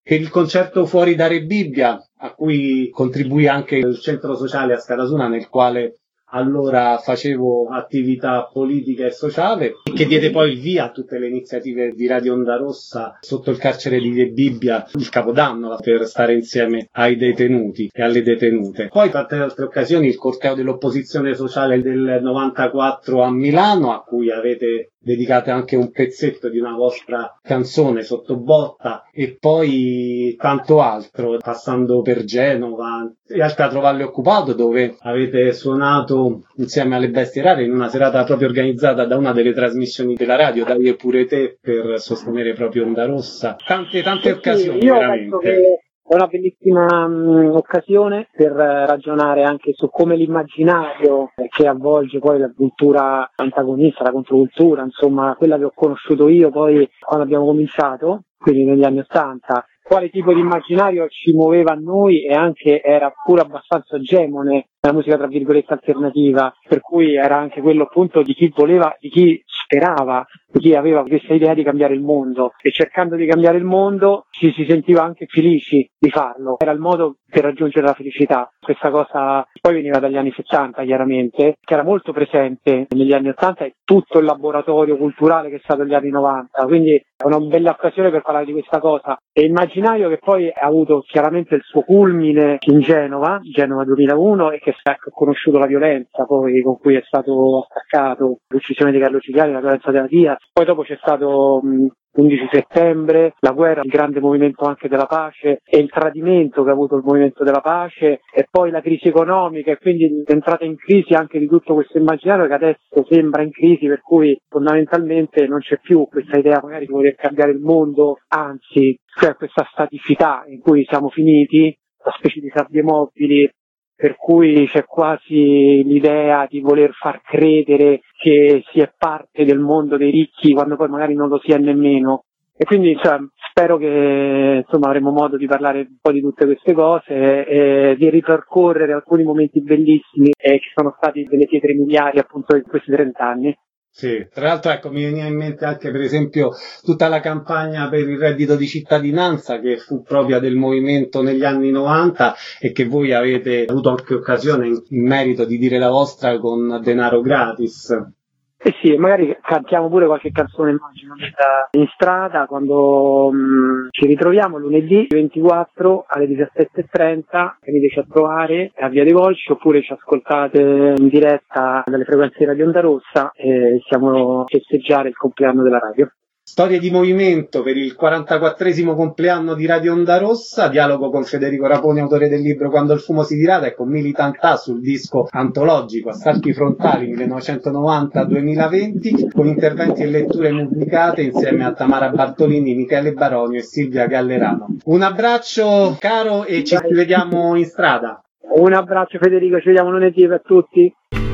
Speaker 1: Per il concerto Fuori da Re Bibbia, a cui contribuì anche il centro sociale a Scalasuna, nel quale allora facevo attività politica e sociale, che diede poi il via a tutte le iniziative di Radio Onda Rossa sotto il carcere di Re Bibbia il Capodanno, per stare insieme ai detenuti e alle detenute. Poi tante altre occasioni, il corteo dell'opposizione sociale del novantaquattro a Milano, a cui avete dedicato anche un pezzetto di una vostra canzone Sottobotta, e poi tanto altro, passando per Genova e al Teatro Valle Occupato, dove avete suonato insieme alle Bestie Rare in una serata proprio organizzata da una delle trasmissioni della radio, Dai e Pure Te, per sostenere proprio Onda Rossa. Tante, tante sì, occasioni,
Speaker 8: io
Speaker 1: veramente.
Speaker 8: Penso che è una bellissima mh, occasione per uh, ragionare anche su come l'immaginario eh, che avvolge poi la cultura antagonista, la controcultura, insomma, quella che ho conosciuto io poi quando abbiamo cominciato, quindi negli anni Ottanta, quale tipo di immaginario ci muoveva a noi e anche era pure abbastanza egemone la musica tra virgolette alternativa, per cui era anche quello appunto di chi voleva, di chi sperava, di chi aveva questa idea di cambiare il mondo, e cercando di cambiare il mondo ci si sentiva anche felici di farlo, era il modo per raggiungere la felicità. Questa cosa poi veniva dagli anni settanta chiaramente, che era molto presente negli anni ottanta, e tutto il laboratorio culturale che è stato negli anni novanta, quindi è una bella occasione per parlare di questa cosa. E immaginario che poi ha avuto chiaramente il suo culmine in Genova, Genova duemilauno, e che ha conosciuto la violenza poi con cui è stato attaccato, l'uccisione di Carlo Cigliari, la violenza della Diaz. Poi dopo c'è stato mh, undici settembre, la guerra, il grande movimento anche della pace e il tradimento che ha avuto il movimento della pace, e poi la crisi economica, e quindi l'entrata in crisi anche di tutto questo immaginario che adesso sembra in crisi, per cui fondamentalmente non c'è più questa idea magari di voler cambiare il mondo, anzi c'è questa staticità in cui siamo finiti, una specie di sabbie mobili, per cui c'è quasi l'idea di voler far credere che si è parte del mondo dei ricchi quando poi magari non lo si è nemmeno. E quindi cioè, spero che insomma avremo modo di parlare un po' di tutte queste cose e di ripercorrere alcuni momenti bellissimi eh, che sono stati delle pietre miliari appunto in questi trent'anni.
Speaker 1: Sì, tra l'altro ecco, mi veniva in mente anche per esempio tutta la campagna per il reddito di cittadinanza che fu propria del movimento negli anni novanta e che voi avete avuto anche occasione in, in merito di dire la vostra con denaro gratis.
Speaker 8: Eh sì, magari cantiamo pure qualche canzone, immagino, in strada quando mh, ci ritroviamo lunedì ventiquattro alle diciassette e trenta, veniteci a trovare a Via dei Volsci, oppure ci ascoltate in diretta dalle frequenze di Radio Onda Rossa e siamo a festeggiare il compleanno della radio.
Speaker 1: Storie di movimento per il quarantaquattresimo compleanno di Radio Onda Rossa, dialogo con Federico Raponi, autore del libro Quando il fumo si dirada, e con Militantà sul disco antologico Assalti frontali millenovecentonovanta duemilaventi, con interventi e letture pubblicate insieme a Tamara Bartolini, Michele Baronio e Silvia Gallerano. Un abbraccio caro e ci vediamo in strada.
Speaker 8: Un abbraccio Federico, ci vediamo lunedì per tutti.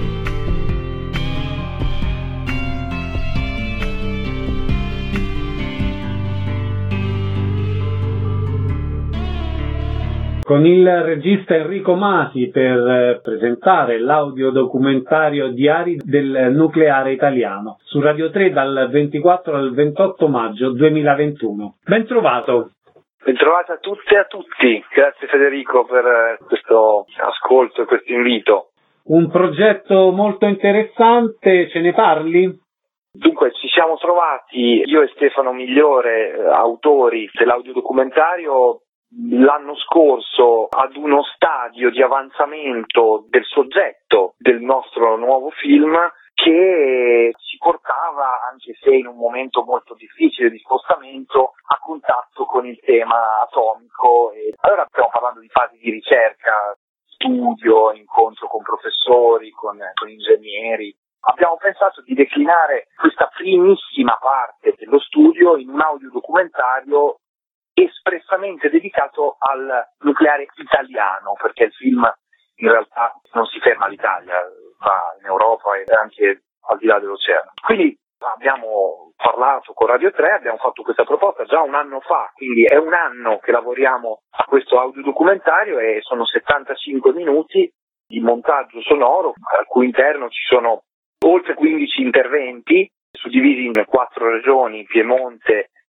Speaker 1: Con il regista Enrico Masi per eh, presentare l'audiodocumentario Diari del nucleare italiano su Radio tre dal ventiquattro al ventotto maggio duemilaventuno. Ben trovato.
Speaker 9: Bentrovati a tutte e a tutti. Grazie Federico per questo ascolto e questo invito.
Speaker 1: Un progetto molto interessante, ce ne parli?
Speaker 9: Dunque, ci siamo trovati, io e Stefano Migliore, eh, autori dell'audiodocumentario, l'anno scorso ad uno stadio di avanzamento del soggetto del nostro nuovo film, che ci portava, anche se in un momento molto difficile di spostamento, a contatto con il tema atomico. E allora stiamo parlando di fasi di ricerca, studio, incontro con professori, con, con ingegneri. Abbiamo pensato di declinare questa primissima parte dello studio in un audiodocumentario espressamente dedicato al nucleare italiano, perché il film in realtà non si ferma all'Italia, va in Europa e anche al di là dell'oceano. Quindi abbiamo parlato con Radio tre, abbiamo fatto questa proposta già un anno fa, quindi è un anno che lavoriamo a questo audiodocumentario e sono settantacinque minuti di montaggio sonoro, al cui interno ci sono oltre quindici interventi suddivisi in quattro regioni, Piemonte,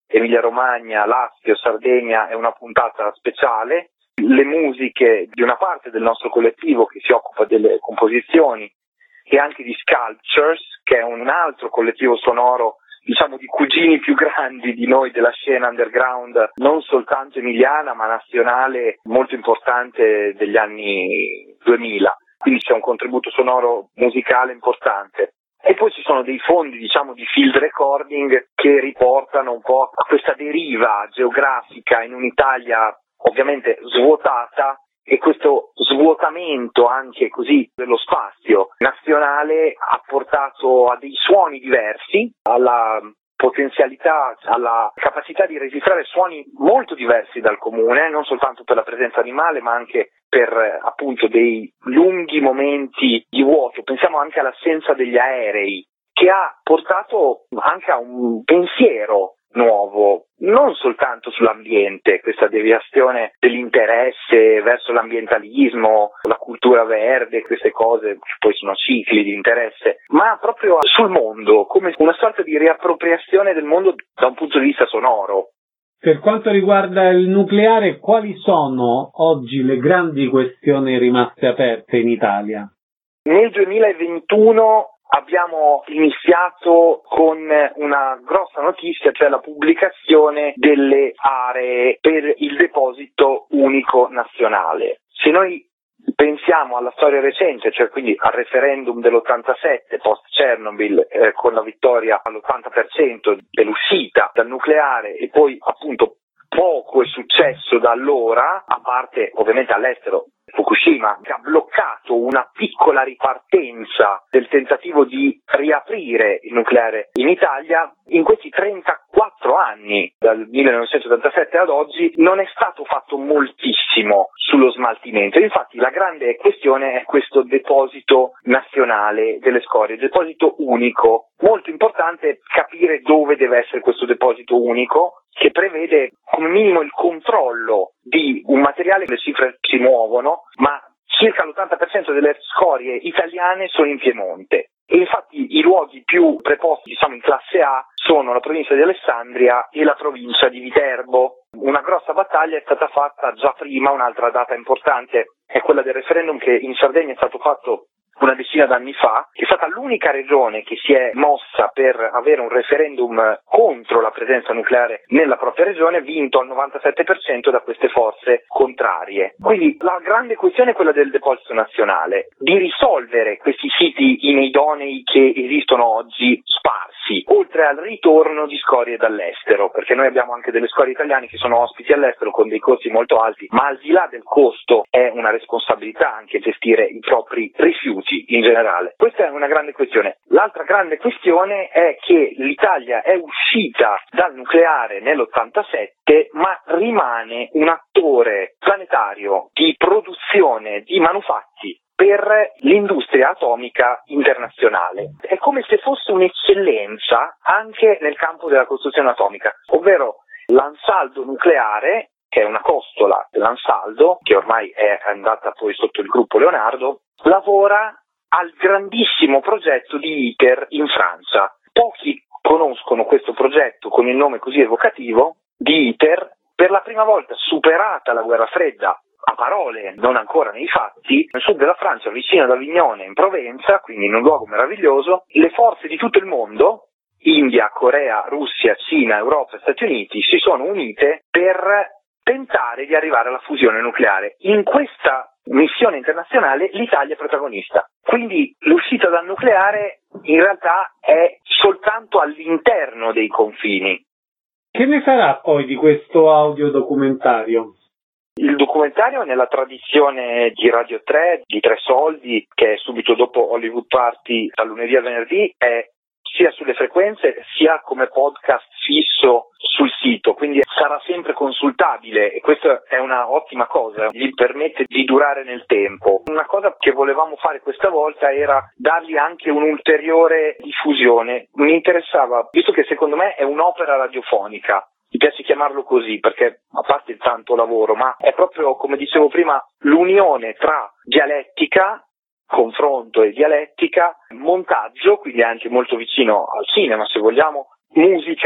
Speaker 9: Emilia Romagna, Lazio, Sardegna è una puntata speciale. Le musiche di una parte del nostro collettivo che si occupa delle composizioni e anche di Sculptures, che è un altro collettivo sonoro, diciamo di cugini più grandi di noi della scena underground, non soltanto emiliana ma nazionale, molto importante degli anni duemila. Quindi c'è un contributo sonoro musicale importante. E poi ci sono dei fondi, diciamo, di field recording che riportano un po' a questa deriva geografica in un'Italia ovviamente svuotata, e questo svuotamento anche così dello spazio nazionale ha portato a dei suoni diversi, alla potenzialità, alla capacità di registrare suoni molto diversi dal comune, non soltanto per la presenza animale ma anche per appunto dei lunghi momenti di vuoto. Pensiamo anche all'assenza degli aerei, che ha portato anche a un pensiero nuovo, non soltanto sull'ambiente, questa deviazione dell'interesse verso l'ambientalismo, la cultura verde, queste cose che poi sono cicli di interesse, ma proprio sul mondo, come una sorta di riappropriazione del mondo da un punto di vista sonoro.
Speaker 5: Per quanto riguarda il nucleare, quali sono oggi le grandi questioni rimaste aperte in Italia?
Speaker 9: Nel duemilaventuno abbiamo iniziato con una grossa notizia, cioè la pubblicazione delle aree per il deposito unico nazionale. Se noi pensiamo alla storia recente, cioè quindi al referendum dell'ottantasette post Chernobyl, eh, con la vittoria all'ottanta per cento dell'uscita dal nucleare, e poi appunto poco è successo da allora, a parte ovviamente all'estero Fukushima, che ha bloccato una piccola ripartenza del tentativo di riaprire il nucleare in Italia. In questi trentaquattro anni, dal millenovecentottantasette ad oggi, non è stato fatto moltissimo sullo smaltimento. Infatti la grande questione è questo deposito nazionale delle scorie, deposito unico. Molto importante capire dove deve essere questo deposito unico, che prevede come minimo il controllo di un materiale, le cifre si muovono, ma circa l'ottanta per cento delle scorie italiane sono in Piemonte. E infatti i luoghi più preposti, diciamo in classe A, sono la provincia di Alessandria e la provincia di Viterbo. Una grossa battaglia è stata fatta già prima, un'altra data importante è quella del referendum che in Sardegna è stato fatto una decina d'anni fa, che è stata l'unica regione che si è mossa per avere un referendum contro la presenza nucleare nella propria regione, vinto al novantasette per cento da queste forze contrarie. Quindi la grande questione è quella del deposito nazionale, di risolvere questi siti inidonei che esistono oggi sparsi, oltre al ritorno di scorie dall'estero, perché noi abbiamo anche delle scorie italiane che sono ospiti all'estero con dei costi molto alti, ma al di là del costo è una responsabilità anche gestire i propri rifiuti in generale. Questa è una grande questione. L'altra grande questione è che l'Italia è uscita dal nucleare nell'ottantasette, ma rimane un attore planetario di produzione di manufatti per l'industria atomica internazionale. È come se fosse un'eccellenza anche nel campo della costruzione atomica, ovvero l'Ansaldo nucleare, che è una costola dell'Ansaldo, che ormai è andata poi sotto il gruppo Leonardo, lavora al grandissimo progetto di ITER in Francia. Pochi conoscono questo progetto con il nome così evocativo di ITER. Per la prima volta, superata la guerra fredda, a parole, non ancora nei fatti, nel sud della Francia, vicino ad Avignone, in Provenza, quindi in un luogo meraviglioso, le forze di tutto il mondo, India, Corea, Russia, Cina, Europa e Stati Uniti, si sono unite per tentare di arrivare alla fusione nucleare. In questa missione internazionale l'Italia è protagonista. Quindi l'uscita dal nucleare in realtà è soltanto all'interno dei confini.
Speaker 5: Che ne sarà poi di questo audiodocumentario?
Speaker 9: Il documentario, nella tradizione di Radio tre, di Tre Soldi, che è subito dopo Hollywood Party dal lunedì al venerdì, è sia sulle frequenze sia come podcast fisso sul sito, quindi sarà sempre consultabile e questa è una ottima cosa, gli permette di durare nel tempo. Una cosa che volevamo fare questa volta era dargli anche un'ulteriore diffusione. Mi interessava, visto che secondo me è un'opera radiofonica, mi piace chiamarlo così perché a parte il tanto lavoro, ma è proprio, come dicevo prima, l'unione tra dialettica, confronto e dialettica, montaggio, quindi anche molto vicino al cinema se vogliamo, musica,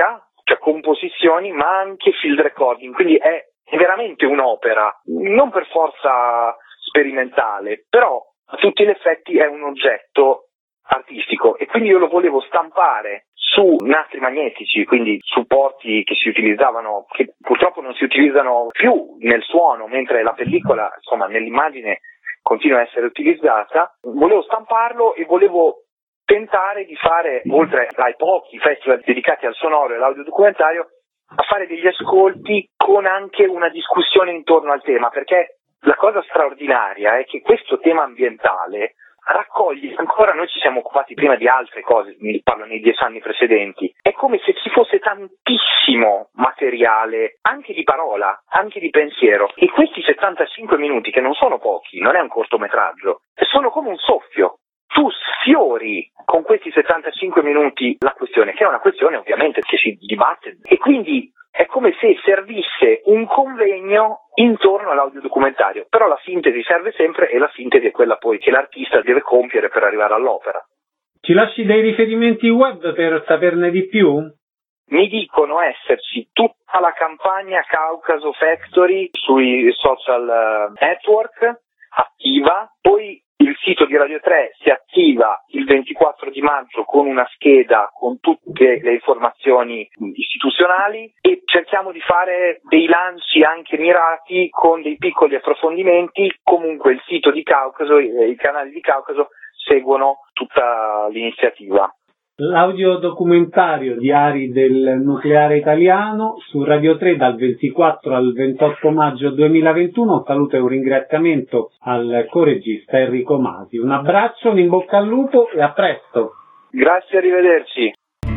Speaker 9: cioè composizioni, ma anche field recording, quindi è, è veramente un'opera, non per forza sperimentale, però a tutti gli effetti è un oggetto artistico, e quindi io lo volevo stampare su nastri magnetici, quindi supporti che si utilizzavano, che purtroppo non si utilizzano più nel suono, mentre la pellicola, insomma, nell'immagine continua a essere utilizzata. Volevo stamparlo e volevo tentare di fare, oltre ai pochi festival dedicati al sonoro e all'audiodocumentario, a fare degli ascolti con anche una discussione intorno al tema, perché la cosa straordinaria è che questo tema ambientale raccoglie ancora, noi ci siamo occupati prima di altre cose, mi parlo nei dieci anni precedenti, è come se ci fosse tantissimo materiale, anche di parola, anche di pensiero, e questi settantacinque minuti, che non sono pochi, non è un cortometraggio, sono come un soffio. Tu sfiori con questi settantacinque minuti la questione, che è una questione ovviamente che si dibatte, e quindi è come se servisse un convegno intorno all'audiodocumentario, però la sintesi serve sempre, e la sintesi è quella poi che l'artista deve compiere per arrivare all'opera.
Speaker 5: Ci lasci dei riferimenti web per saperne di più?
Speaker 9: Mi dicono esserci tutta la campagna Caucaso Factory sui social network attiva, poi il sito di Radio tre si attiva il ventiquattro di maggio con una scheda con tutte le informazioni istituzionali, e cerchiamo di fare dei lanci anche mirati con dei piccoli approfondimenti. Comunque il sito di Caucaso e i canali di Caucaso seguono tutta l'iniziativa.
Speaker 5: L'audiodocumentario Diari del nucleare italiano su Radio tre dal ventiquattro al ventotto maggio duemilaventuno. Un saluto e un ringraziamento al coregista Enrico Masi. Un abbraccio, un in bocca al lupo e a presto.
Speaker 9: Grazie, arrivederci.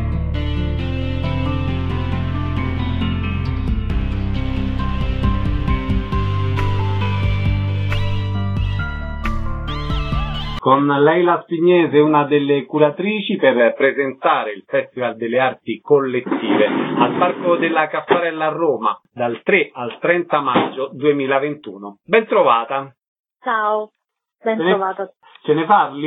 Speaker 5: Con Leila Spignese, una delle curatrici, per presentare il Festival delle Arti Collettive al Parco della Caffarella a Roma dal tre al trenta maggio duemilaventuno. Ben trovata.
Speaker 10: Ciao, ben
Speaker 5: Ce
Speaker 10: trovata.
Speaker 5: Ne, ce ne parli?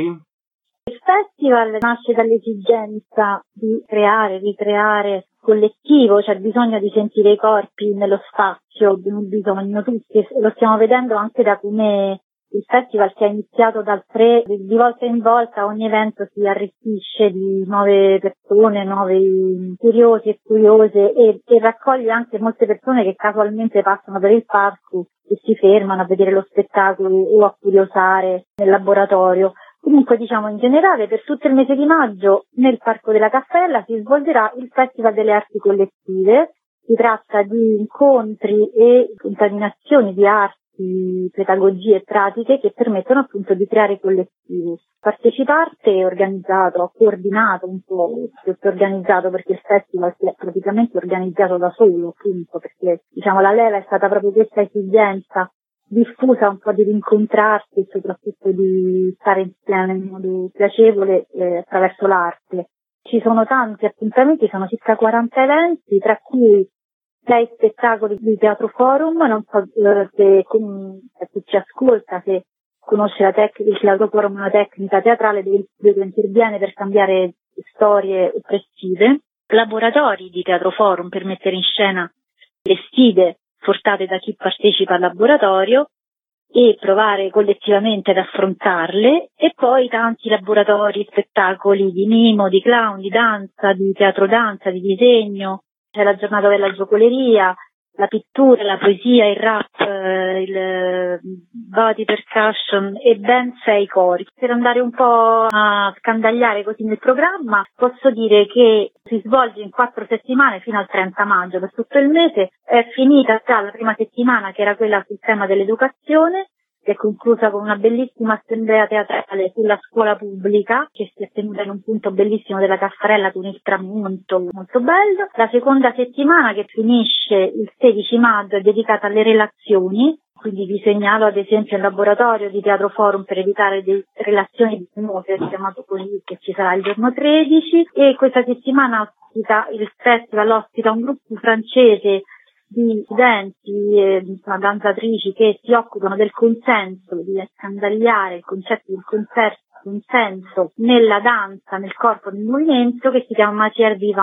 Speaker 10: Il festival nasce dall'esigenza di creare, ricreare collettivo, c'è bisogno di sentire i corpi nello spazio, abbiamo bisogno tutti, lo stiamo vedendo anche da come il festival, che è iniziato dal tre, di volta in volta ogni evento si arricchisce di nuove persone, nuovi curiosi e curiose, e, e raccoglie anche molte persone che casualmente passano per il parco e si fermano a vedere lo spettacolo o a curiosare nel laboratorio. Comunque, diciamo, in generale, per tutto il mese di maggio nel Parco della Caffarella si svolgerà il Festival delle Arti Collettive. Si tratta di incontri e contaminazioni di arti, pedagogie e pratiche che permettono appunto di creare collettivi. Parteciparte è organizzato, ha coordinato un po', tutto organizzato, perché il festival si è praticamente organizzato da solo, appunto, perché diciamo la leva è stata proprio questa esigenza diffusa un po' di rincontrarsi e soprattutto di stare insieme in modo piacevole eh, attraverso l'arte. Ci sono tanti appuntamenti, sono circa quaranta eventi, tra cui sei spettacoli di Teatro Forum. Non so eh, se chi ci ascolta, se conosce la tecnica, il Teatro Forum è una tecnica teatrale dove, dove interviene per cambiare storie oppressive. Laboratori di Teatro Forum per mettere in scena le sfide portate da chi partecipa al laboratorio e provare collettivamente ad affrontarle, e poi tanti laboratori, spettacoli di mimo, di clown, di danza, di teatro danza, di disegno. C'è la giornata della giocoleria, la pittura, la poesia, il rap, eh, il body percussion e ben sei cori. Per andare un po' a scandagliare così nel programma, posso dire che si svolge in quattro settimane fino al trenta maggio, per tutto il mese. È finita già la prima settimana, che era quella sul tema dell'educazione, che è conclusa con una bellissima assemblea teatrale sulla scuola pubblica, che si è tenuta in un punto bellissimo della Caffarella con il tramonto, molto bello. La seconda settimana, che finisce il sedici maggio, è dedicata alle relazioni, quindi vi segnalo ad esempio il laboratorio di Teatro Forum per evitare delle relazioni dismuse, chiamato così, che ci sarà il giorno tredici, e questa settimana ospita, il festival ospita un gruppo francese di studenti e danzatrici che si occupano del consenso, di scandagliare il concetto del consenso nella danza, nel corpo, nel movimento, che si chiama Matière Vivante,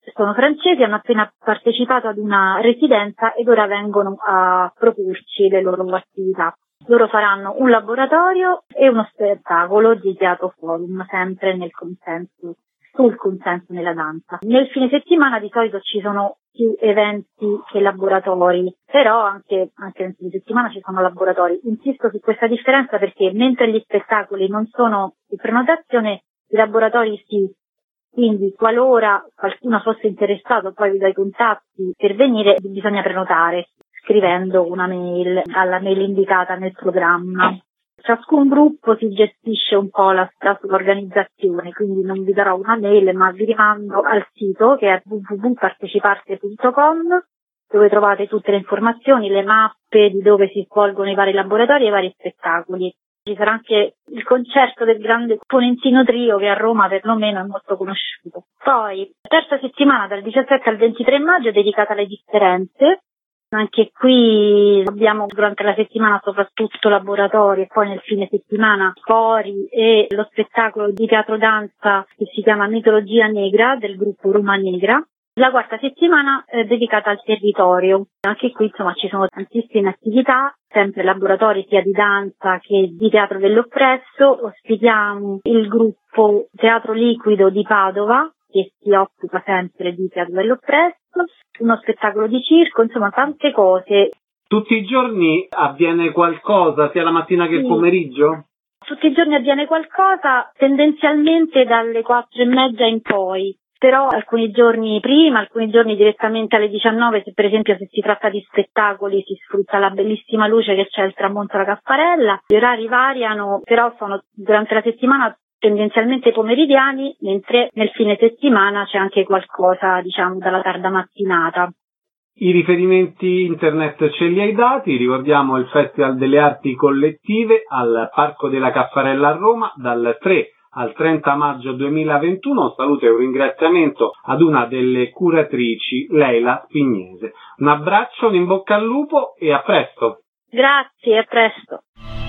Speaker 10: sono francesi, hanno appena partecipato ad una residenza ed ora vengono a proporci le loro attività. Loro faranno un laboratorio e uno spettacolo di teatro forum, sempre nel consenso, sul consenso nella danza. Nel fine settimana di solito ci sono più eventi che laboratori, però anche, anche nel fine settimana ci sono laboratori. Insisto su questa differenza perché mentre gli spettacoli non sono di prenotazione, i laboratori sì. Quindi qualora qualcuno fosse interessato poi vi do i contatti per venire, bisogna prenotare scrivendo una mail alla mail indicata nel programma. Ciascun gruppo si gestisce un po' la, la sua organizzazione, quindi non vi darò una mail ma vi rimando al sito che è w w w punto parteciparte punto com, dove trovate tutte le informazioni, le mappe di dove si svolgono i vari laboratori e i vari spettacoli. Ci sarà anche il concerto del grande Ponentino Trio che a Roma perlomeno è molto conosciuto. Poi, terza settimana dal diciassette al ventitré maggio dedicata alle differenze. Anche qui abbiamo durante la settimana soprattutto laboratori e poi nel fine settimana cori e lo spettacolo di teatro danza che si chiama Mitologia Negra del gruppo Roma Negra. La quarta settimana è dedicata al territorio. Anche qui insomma ci sono tantissime attività, sempre laboratori sia di danza che di teatro dell'oppresso. Ospitiamo il gruppo Teatro Liquido di Padova che si occupa sempre di teatro dell'oppresso, uno spettacolo di circo, insomma tante cose.
Speaker 1: Tutti i giorni avviene qualcosa, sia la mattina che il
Speaker 10: sì.
Speaker 1: pomeriggio?
Speaker 10: Tutti i giorni avviene qualcosa, tendenzialmente dalle quattro e mezza in poi. Però alcuni giorni prima, alcuni giorni direttamente alle diciannove, se per esempio se si tratta di spettacoli si sfrutta la bellissima luce che c'è il tramonto alla Caffarella. Gli orari variano, però sono durante la settimana tendenzialmente pomeridiani, mentre nel fine settimana c'è anche qualcosa, diciamo, dalla tarda mattinata.
Speaker 1: I riferimenti internet ce li hai dati, ricordiamo il Festival delle Arti Collettive al Parco della Caffarella a Roma dal tre al trenta maggio duemilaventuno. Un saluto e un ringraziamento ad una delle curatrici, Leila Spignese. Un abbraccio, un in bocca al lupo e a presto.
Speaker 10: Grazie, a presto.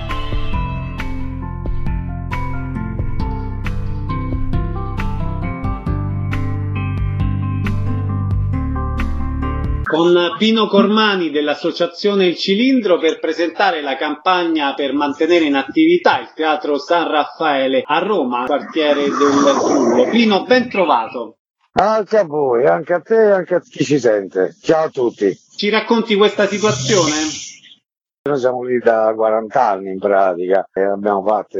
Speaker 1: Con Pino Cormani dell'Associazione Il Cilindro per presentare la campagna per mantenere in attività il Teatro San Raffaele a Roma, quartiere del Trullo. Pino, ben trovato.
Speaker 11: Anche a voi, anche a te e anche a chi ci sente. Ciao a tutti.
Speaker 1: Ci racconti questa situazione?
Speaker 11: Noi siamo lì da quaranta anni in pratica e abbiamo fatto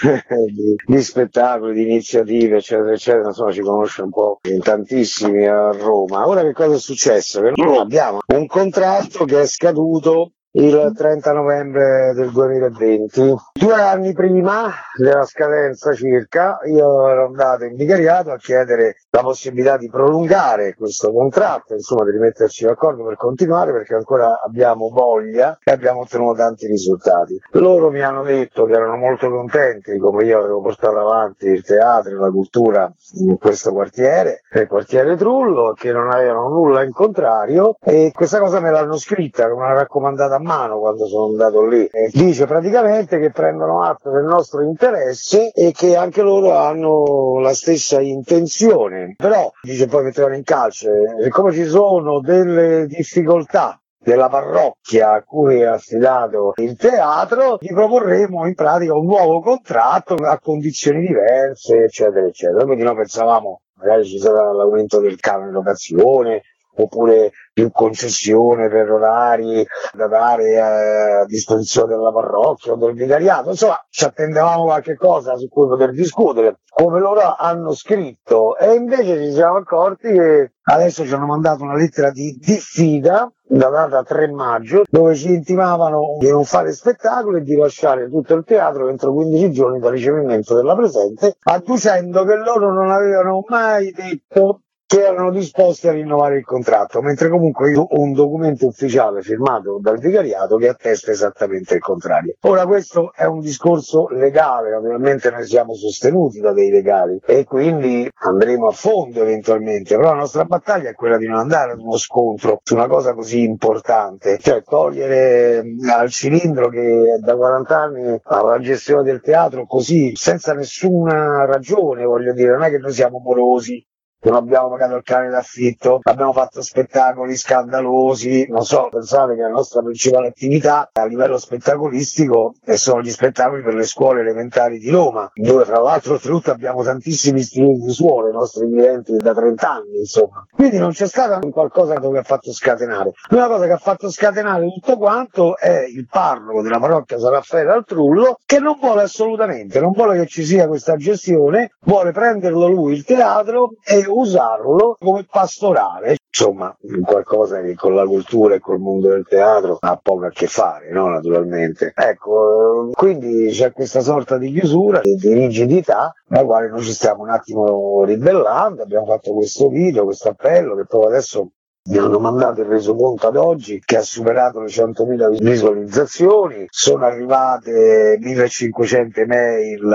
Speaker 11: di, di spettacoli, di iniziative eccetera eccetera, insomma ci conosce un po' in tantissimi a Roma. Ora che cosa è successo? Che noi abbiamo un contratto che è scaduto il trenta novembre del duemilaventi. Due anni prima della scadenza circa io ero andato in vicariato a chiedere la possibilità di prolungare questo contratto, insomma di rimetterci d'accordo per continuare perché ancora abbiamo voglia e abbiamo ottenuto tanti risultati. Loro mi hanno detto che erano molto contenti di come io avevo portato avanti il teatro e la cultura in questo quartiere, nel quartiere Trullo, che non avevano nulla in contrario e questa cosa me l'hanno scritta, me l'ha raccomandata a mano quando sono andato lì. E dice praticamente che prendono atto del nostro interesse e che anche loro hanno la stessa intenzione, però dice poi mettevano in calce, siccome ci sono delle difficoltà della parrocchia a cui è affidato il teatro, gli proporremo in pratica un nuovo contratto a condizioni diverse eccetera eccetera. Quindi noi pensavamo magari ci sarà l'aumento del canone di locazione oppure più concessione per orari da dare a disposizione della parrocchia o del vicariato, insomma ci attendevamo qualche cosa su cui poter discutere, come loro hanno scritto, e invece ci siamo accorti che adesso ci hanno mandato una lettera di diffida da data tre maggio dove ci intimavano di non fare spettacolo e di lasciare tutto il teatro entro quindici giorni dal ricevimento della presente, adducendo che loro non avevano mai detto che erano disposti a rinnovare il contratto, mentre comunque io ho un documento ufficiale firmato dal vicariato che attesta esattamente il contrario. Ora questo è un discorso legale, naturalmente noi siamo sostenuti da dei legali e quindi andremo a fondo eventualmente, però la nostra battaglia è quella di non andare ad uno scontro su una cosa così importante, cioè togliere al Cilindro che da quaranta anni ha la gestione del teatro così senza nessuna ragione, voglio dire, non è che noi siamo morosi non abbiamo pagato il cane d'affitto, abbiamo fatto spettacoli scandalosi, non so, pensate che la nostra principale attività a livello spettacolistico sono gli spettacoli per le scuole elementari di Roma, dove fra l'altro oltretutto abbiamo tantissimi studenti di suolo, i nostri clienti da trenta anni, insomma. Quindi non c'è stata un qualcosa che ha fatto scatenare. Una cosa che ha fatto scatenare tutto quanto è il parroco della parrocchia San Raffaele al Trullo, che non vuole assolutamente, non vuole che ci sia questa gestione, vuole prenderlo lui il teatro e usarlo come pastorale. Insomma, qualcosa che con la cultura e col mondo del teatro ha poco a che fare, no? Naturalmente. Ecco, quindi c'è questa sorta di chiusura, di, di rigidità, alla quale noi ci stiamo un attimo ribellando, abbiamo fatto questo video, questo appello, che proprio adesso mi hanno mandato il resoconto ad oggi, che ha superato le centomila visualizzazioni, sono arrivate millecinquecento mail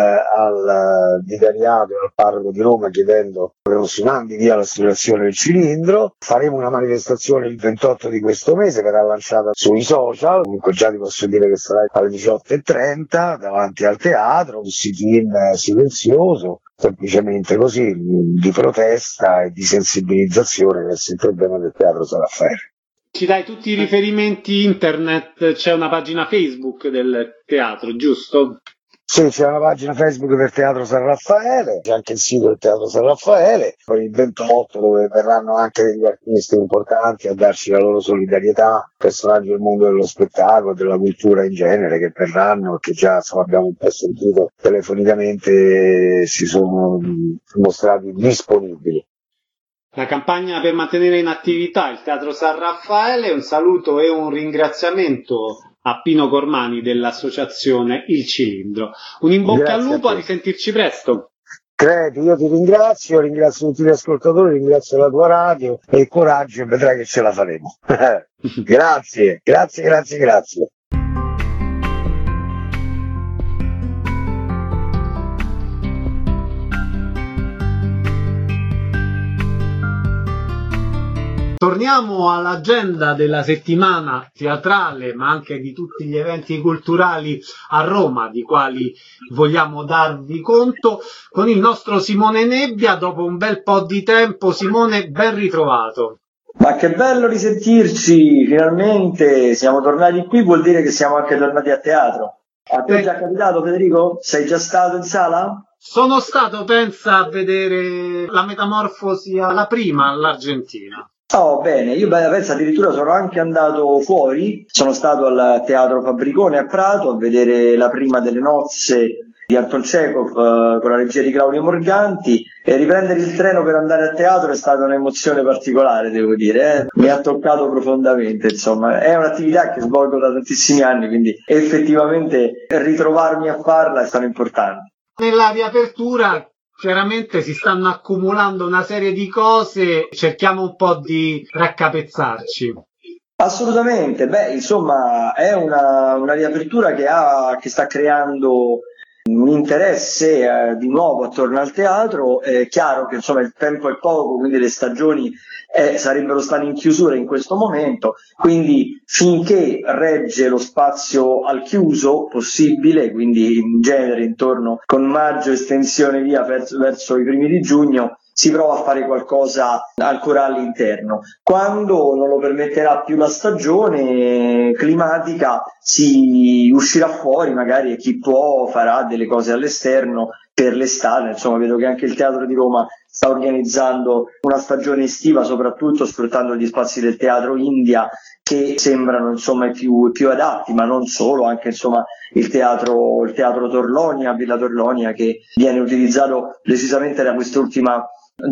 Speaker 11: al vicariato e al parroco di Roma chiedendo che non si mandi via la situazione del cilindro. Faremo una manifestazione il ventotto di questo mese, verrà lanciata sui social, comunque già ti posso dire che sarà alle diciotto e trenta davanti al teatro, un sit-in silenzioso, semplicemente così, di protesta e di sensibilizzazione verso il problema del teatro San Raffaele.
Speaker 5: Ci dai tutti i riferimenti internet, c'è una pagina Facebook del teatro, giusto?
Speaker 11: Sì, c'è una pagina Facebook del Teatro San Raffaele, c'è anche il sito del Teatro San Raffaele, poi il ventotto dove verranno anche degli artisti importanti a darci la loro solidarietà, personaggi del mondo dello spettacolo, della cultura in genere che verranno e che già insomma, abbiamo un po' sentito telefonicamente, si sono mostrati disponibili.
Speaker 5: La campagna per mantenere in attività il Teatro San Raffaele, un saluto e un ringraziamento a Pino Cormani dell'associazione Il Cilindro. Un in bocca al lupo, a, a risentirci presto.
Speaker 11: Credi, io ti ringrazio, ringrazio tutti gli ascoltatori, ringrazio la tua radio e il coraggio e vedrai che ce la faremo. Grazie, grazie, grazie, grazie.
Speaker 5: Torniamo all'agenda della settimana teatrale, ma anche di tutti gli eventi culturali a Roma, di quali vogliamo darvi conto, con il nostro Simone Nebbia. Dopo un bel po' di tempo, Simone, ben ritrovato.
Speaker 12: Ma che bello risentirci, finalmente siamo tornati qui, vuol dire che siamo anche tornati a teatro. A te è già capitato, Federico? Sei già stato in sala?
Speaker 5: Sono stato, pensa, a vedere la Metamorfosi alla prima all'Argentina.
Speaker 12: Oh, bene, io penso addirittura sono anche andato fuori, sono stato al Teatro Fabbricone a Prato a vedere la prima delle nozze di Anton Chekhov eh, con la regia di Claudio Morganti, e riprendere il treno per andare a teatro è stata un'emozione particolare, devo dire, eh. Mi ha toccato profondamente, insomma, è un'attività che svolgo da tantissimi anni, quindi effettivamente ritrovarmi a farla è stato importante.
Speaker 5: Nella riapertura chiaramente si stanno accumulando una serie di cose, cerchiamo un po' di raccapezzarci.
Speaker 12: Assolutamente, beh, insomma, è una, una riapertura che, ha, che sta creando un interesse eh, di nuovo attorno al teatro. È chiaro che insomma il tempo è poco, quindi le stagioni eh, sarebbero state in chiusura in questo momento, quindi finché regge lo spazio al chiuso possibile, quindi in genere intorno con maggio, estensione via verso, verso i primi di giugno, si prova a fare qualcosa ancora all'interno. Quando non lo permetterà più la stagione climatica si uscirà fuori magari, e chi può farà delle cose all'esterno per l'estate. Insomma, vedo che anche il Teatro di Roma sta organizzando una stagione estiva, soprattutto sfruttando gli spazi del Teatro India, che sembrano insomma i più, più adatti, ma non solo, anche insomma il teatro, il teatro Torlonia, Villa Torlonia, che viene utilizzato precisamente da quest'ultima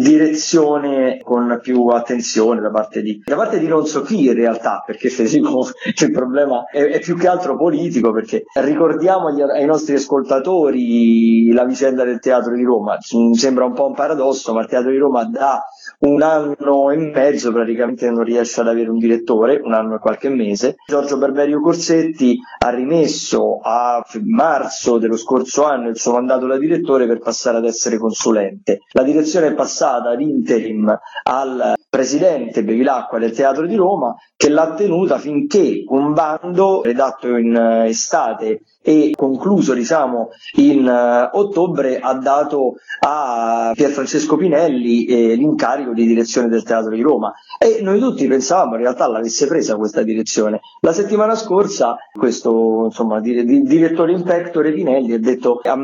Speaker 12: direzione con più attenzione da parte di da parte di non so chi in realtà, perché Federico, il problema è, è più che altro politico, perché ricordiamo agli, ai nostri ascoltatori la vicenda del Teatro di Roma. Sembra un po' un paradosso, ma il Teatro di Roma da un anno e mezzo praticamente non riesce ad avere un direttore, un anno e qualche mese. Giorgio Barberio Corsetti ha rimesso a marzo dello scorso anno il suo mandato da direttore per passare ad essere consulente. La direzione è passata passata ad interim al presidente Bevilacqua del Teatro di Roma, che l'ha tenuta finché un bando redatto in estate e concluso diciamo in uh, ottobre ha dato a Pierfrancesco Pinelli eh, l'incarico di direzione del Teatro di Roma, e noi tutti pensavamo in realtà l'avesse presa questa direzione. La settimana scorsa questo insomma di, di, direttore in pectore Pinelli ha detto a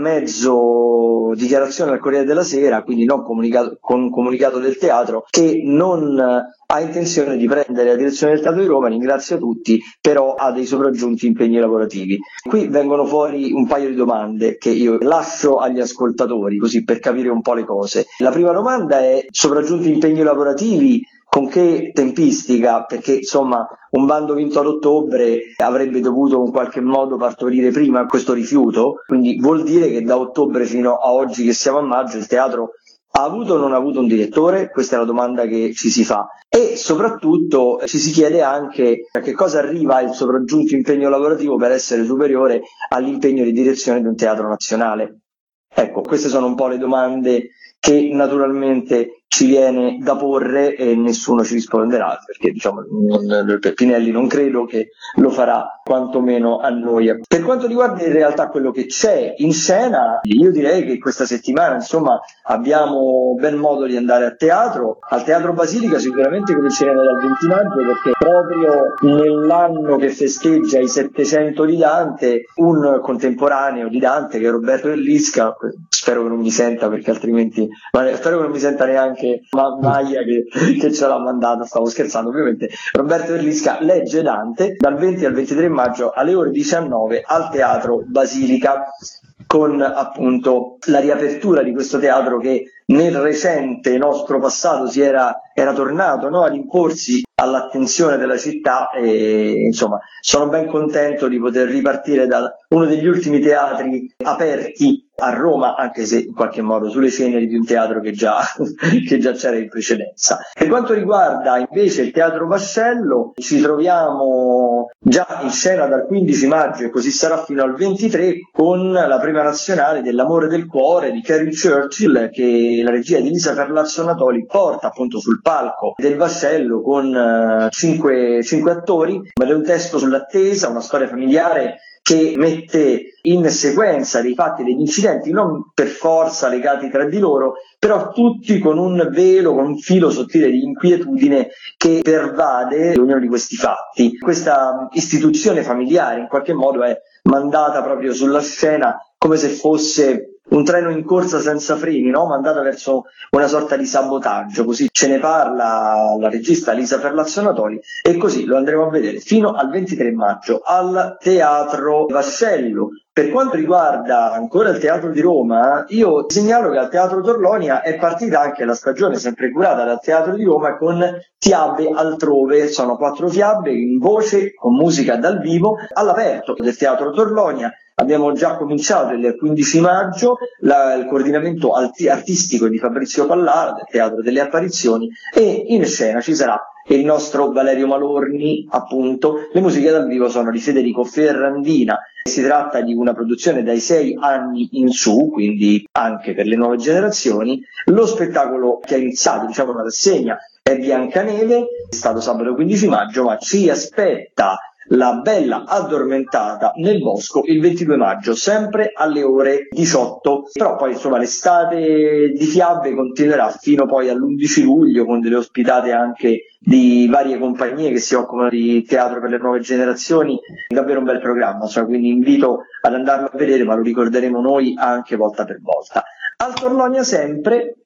Speaker 12: mezzo dichiarazione al Corriere della Sera, quindi non comunicato, con un comunicato del teatro, che non ha intenzione di prendere la direzione del Teatro di Roma, ringrazia tutti, però ha dei sopraggiunti impegni lavorativi. Qui vengono fuori un paio di domande che io lascio agli ascoltatori, così per capire un po' le cose. La prima domanda è: sopraggiunti impegni lavorativi, con che tempistica? Perché insomma un bando vinto ad ottobre avrebbe dovuto in qualche modo partorire prima questo rifiuto, quindi vuol dire che da ottobre fino a oggi che siamo a maggio il teatro ha avuto o non ha avuto un direttore? Questa è la domanda che ci si fa. E soprattutto ci si chiede anche a che cosa arriva il sopraggiunto impegno lavorativo per essere superiore all'impegno di direzione di un teatro nazionale. Ecco, queste sono un po' le domande che naturalmente ci viene da porre e nessuno ci risponderà, perché diciamo non, per Pinelli non credo che lo farà, quantomeno a noi. Per quanto riguarda in realtà quello che c'è in scena, io direi che questa settimana insomma abbiamo ben modo di andare a teatro, al Teatro Basilica sicuramente cominceremo dal venti maggio, perché proprio nell'anno che festeggia i settecento di Dante, un contemporaneo di Dante che è Roberto Erlisca, spero che non mi senta perché altrimenti, ma spero che non mi senta neanche Ma- Maia che, che ce l'ha mandata, stavo scherzando ovviamente. Roberto Erlisca legge Dante dal venti al ventitré maggio alle ore diciannove al Teatro Basilica, con appunto la riapertura di questo teatro che nel recente nostro passato si era, era tornato no, ad imporsi all'attenzione della città, e insomma sono ben contento di poter ripartire da uno degli ultimi teatri aperti a Roma, anche se in qualche modo sulle ceneri di un teatro che già, che già c'era in precedenza. Per quanto riguarda invece il Teatro Vascello, ci troviamo già in scena dal quindici maggio e così sarà fino al ventitré con la prima nazionale dell'Amore del Cuore di Carrie Churchill, che la regia di Lisa Ferlazzo Natoli porta appunto sul palco del Vascello con uh, cinque, cinque attori. Ma è un testo sull'attesa, una storia familiare che mette in sequenza dei fatti e degli incidenti non per forza legati tra di loro, però tutti con un velo, con un filo sottile di inquietudine che pervade ognuno di questi fatti. Questa istituzione familiare in qualche modo è mandata proprio sulla scena come se fosse un treno in corsa senza freni, no? Mandata verso una sorta di sabotaggio, così ce ne parla la regista Lisa Ferlazzo Natoli, e così lo andremo a vedere fino al ventitré maggio al Teatro Vascello. Per quanto riguarda ancora il Teatro di Roma, io segnalo che al Teatro Torlonia è partita anche la stagione sempre curata dal Teatro di Roma con Fiabe altrove. Sono quattro fiabe in voce, con musica dal vivo, all'aperto del Teatro Torlonia. Abbiamo già cominciato il quindici maggio la, il coordinamento alti, artistico di Fabrizio Pallara del Teatro delle Apparizioni, e in scena ci sarà il nostro Valerio Malorni, appunto. Le musiche dal vivo sono di Federico Ferrandina. Si tratta di una produzione dai sei anni in su, quindi anche per le nuove generazioni. Lo spettacolo che ha iniziato, diciamo una rassegna, è Biancaneve, è stato sabato quindici maggio, ma ci aspetta La Bella Addormentata nel Bosco il ventidue maggio, sempre alle ore diciotto. Però poi insomma l'estate di fiabe continuerà fino poi all'undici luglio, con delle ospitate anche di varie compagnie che si occupano di teatro per le nuove generazioni. Davvero un bel programma, cioè, quindi invito ad andarlo a vedere, ma lo ricorderemo noi anche volta per volta. Al Torlonia sempre,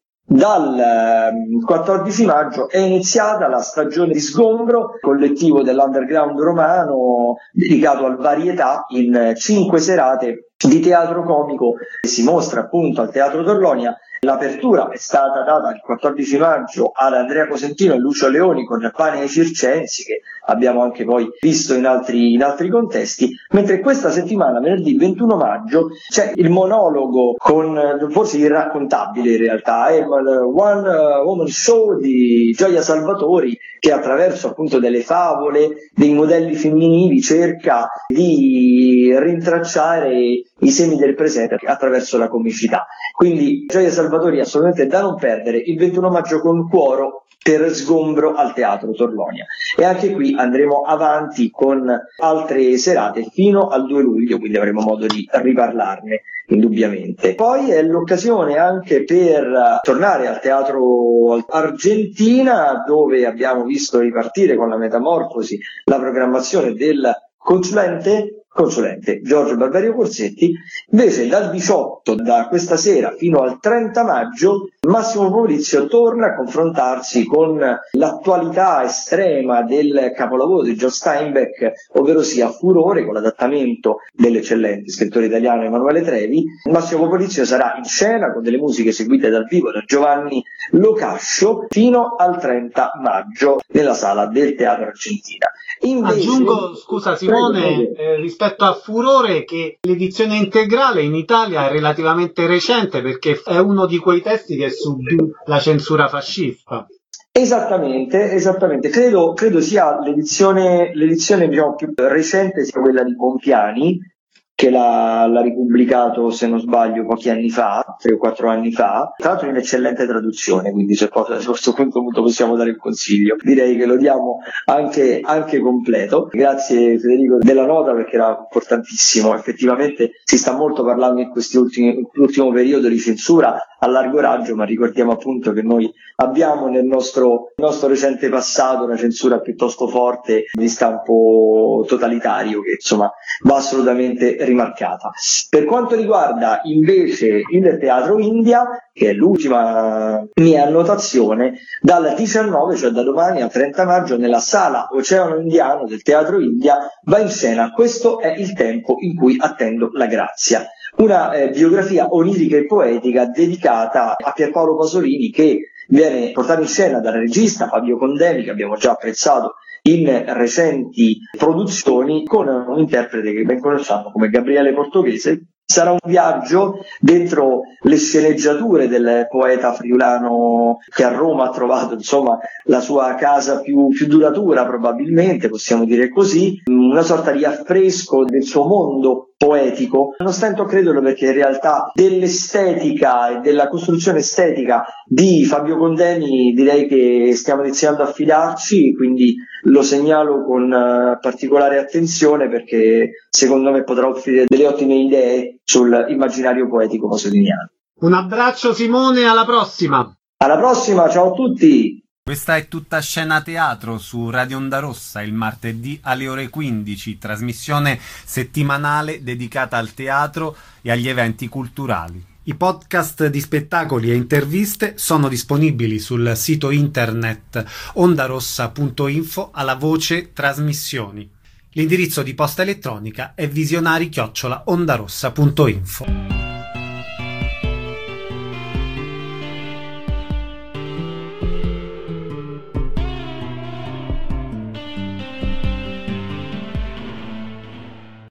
Speaker 12: dal quattordici maggio è iniziata la stagione di Sgombro, collettivo dell'underground romano dedicato al varietà, in cinque serate di teatro comico che si mostra appunto al Teatro Torlonia. L'apertura è stata data il quattordici maggio ad Andrea Cosentino e Lucio Leoni con Pane ai Circensi, che abbiamo anche poi visto in altri, in altri contesti, mentre questa settimana, venerdì ventuno maggio, c'è il monologo con, forse irraccontabile in realtà, è il One Woman Show di Gioia Salvatori, che attraverso appunto delle favole, dei modelli femminili cerca di rintracciare i semi del presente attraverso la comicità. Quindi Gioia Salvatori assolutamente da non perdere il ventuno maggio con Cuoro per Sgombro al Teatro Torlonia, e anche qui andremo avanti con altre serate fino al due luglio, quindi avremo modo di riparlarne indubbiamente. Poi è l'occasione anche per tornare al Teatro Argentina, dove abbiamo visto ripartire con la Metamorfosi la programmazione del consulente consulente Giorgio Barberio Corsetti. Invece dal diciotto, da questa sera fino al trenta maggio, Massimo Maurizio torna a confrontarsi con l'attualità estrema del capolavoro di John Steinbeck, ovvero sia Furore, con l'adattamento dell'eccellente scrittore italiano Emanuele Trevi. Massimo Maurizio sarà in scena con delle musiche eseguite dal vivo da Giovanni Locascio fino al trenta maggio nella sala del Teatro Argentina. Invece,
Speaker 1: aggiungo, scusa Simone,
Speaker 12: prego, prego.
Speaker 1: Eh, rispetto a Furore, che l'edizione integrale in Italia è relativamente recente, perché è uno di quei testi che subì la censura fascista.
Speaker 12: Esattamente, esattamente. Credo, credo sia l'edizione, l'edizione diciamo, più recente sia quella di Pompiani, che l'ha, l'ha ripubblicato, se non sbaglio, pochi anni fa, tre o quattro anni fa, tra l'altro in eccellente traduzione, quindi se a questo punto possiamo dare il consiglio, direi che lo diamo anche, anche completo. Grazie Federico della nota, perché era importantissimo. Effettivamente si sta molto parlando in questi ultimi, in quest'ultimo periodo di censura a largo raggio, ma ricordiamo appunto che noi abbiamo nel nostro, nostro recente passato una censura piuttosto forte di stampo totalitario, che insomma va assolutamente rimarcata. Per quanto riguarda invece il Teatro India, che è l'ultima mia annotazione, dal diciannove, cioè da domani al trenta maggio, nella sala Oceano Indiano del Teatro India va in scena Questo è il tempo in cui attendo la grazia, una eh, biografia onirica e poetica dedicata a Pierpaolo Pasolini, che viene portato in scena dal regista Fabio Condemi, che abbiamo già apprezzato in recenti produzioni, con un interprete che ben conosciamo come Gabriele Portoghese. Sarà un viaggio dentro le sceneggiature del poeta friulano, che a Roma ha trovato insomma la sua casa più, più duratura, probabilmente possiamo dire così, una sorta di affresco del suo mondo poetico. Non stento a crederlo, perché in realtà dell'estetica e della costruzione estetica di Fabio Condemi direi che stiamo iniziando a fidarci, quindi lo segnalo con uh, particolare attenzione, perché secondo me potrà offrire delle ottime idee sull'immaginario poetico pasoliniano.
Speaker 1: Un abbraccio Simone, alla prossima!
Speaker 12: Alla prossima, ciao a tutti!
Speaker 1: Questa è Tutta Scena Teatro su Radio Onda Rossa, il martedì alle ore quindici, trasmissione settimanale dedicata al teatro e agli eventi culturali. I podcast di spettacoli e interviste sono disponibili sul sito internet ondarossa punto info alla voce trasmissioni. L'indirizzo di posta elettronica è visionari chiocciola ondarossa punto info.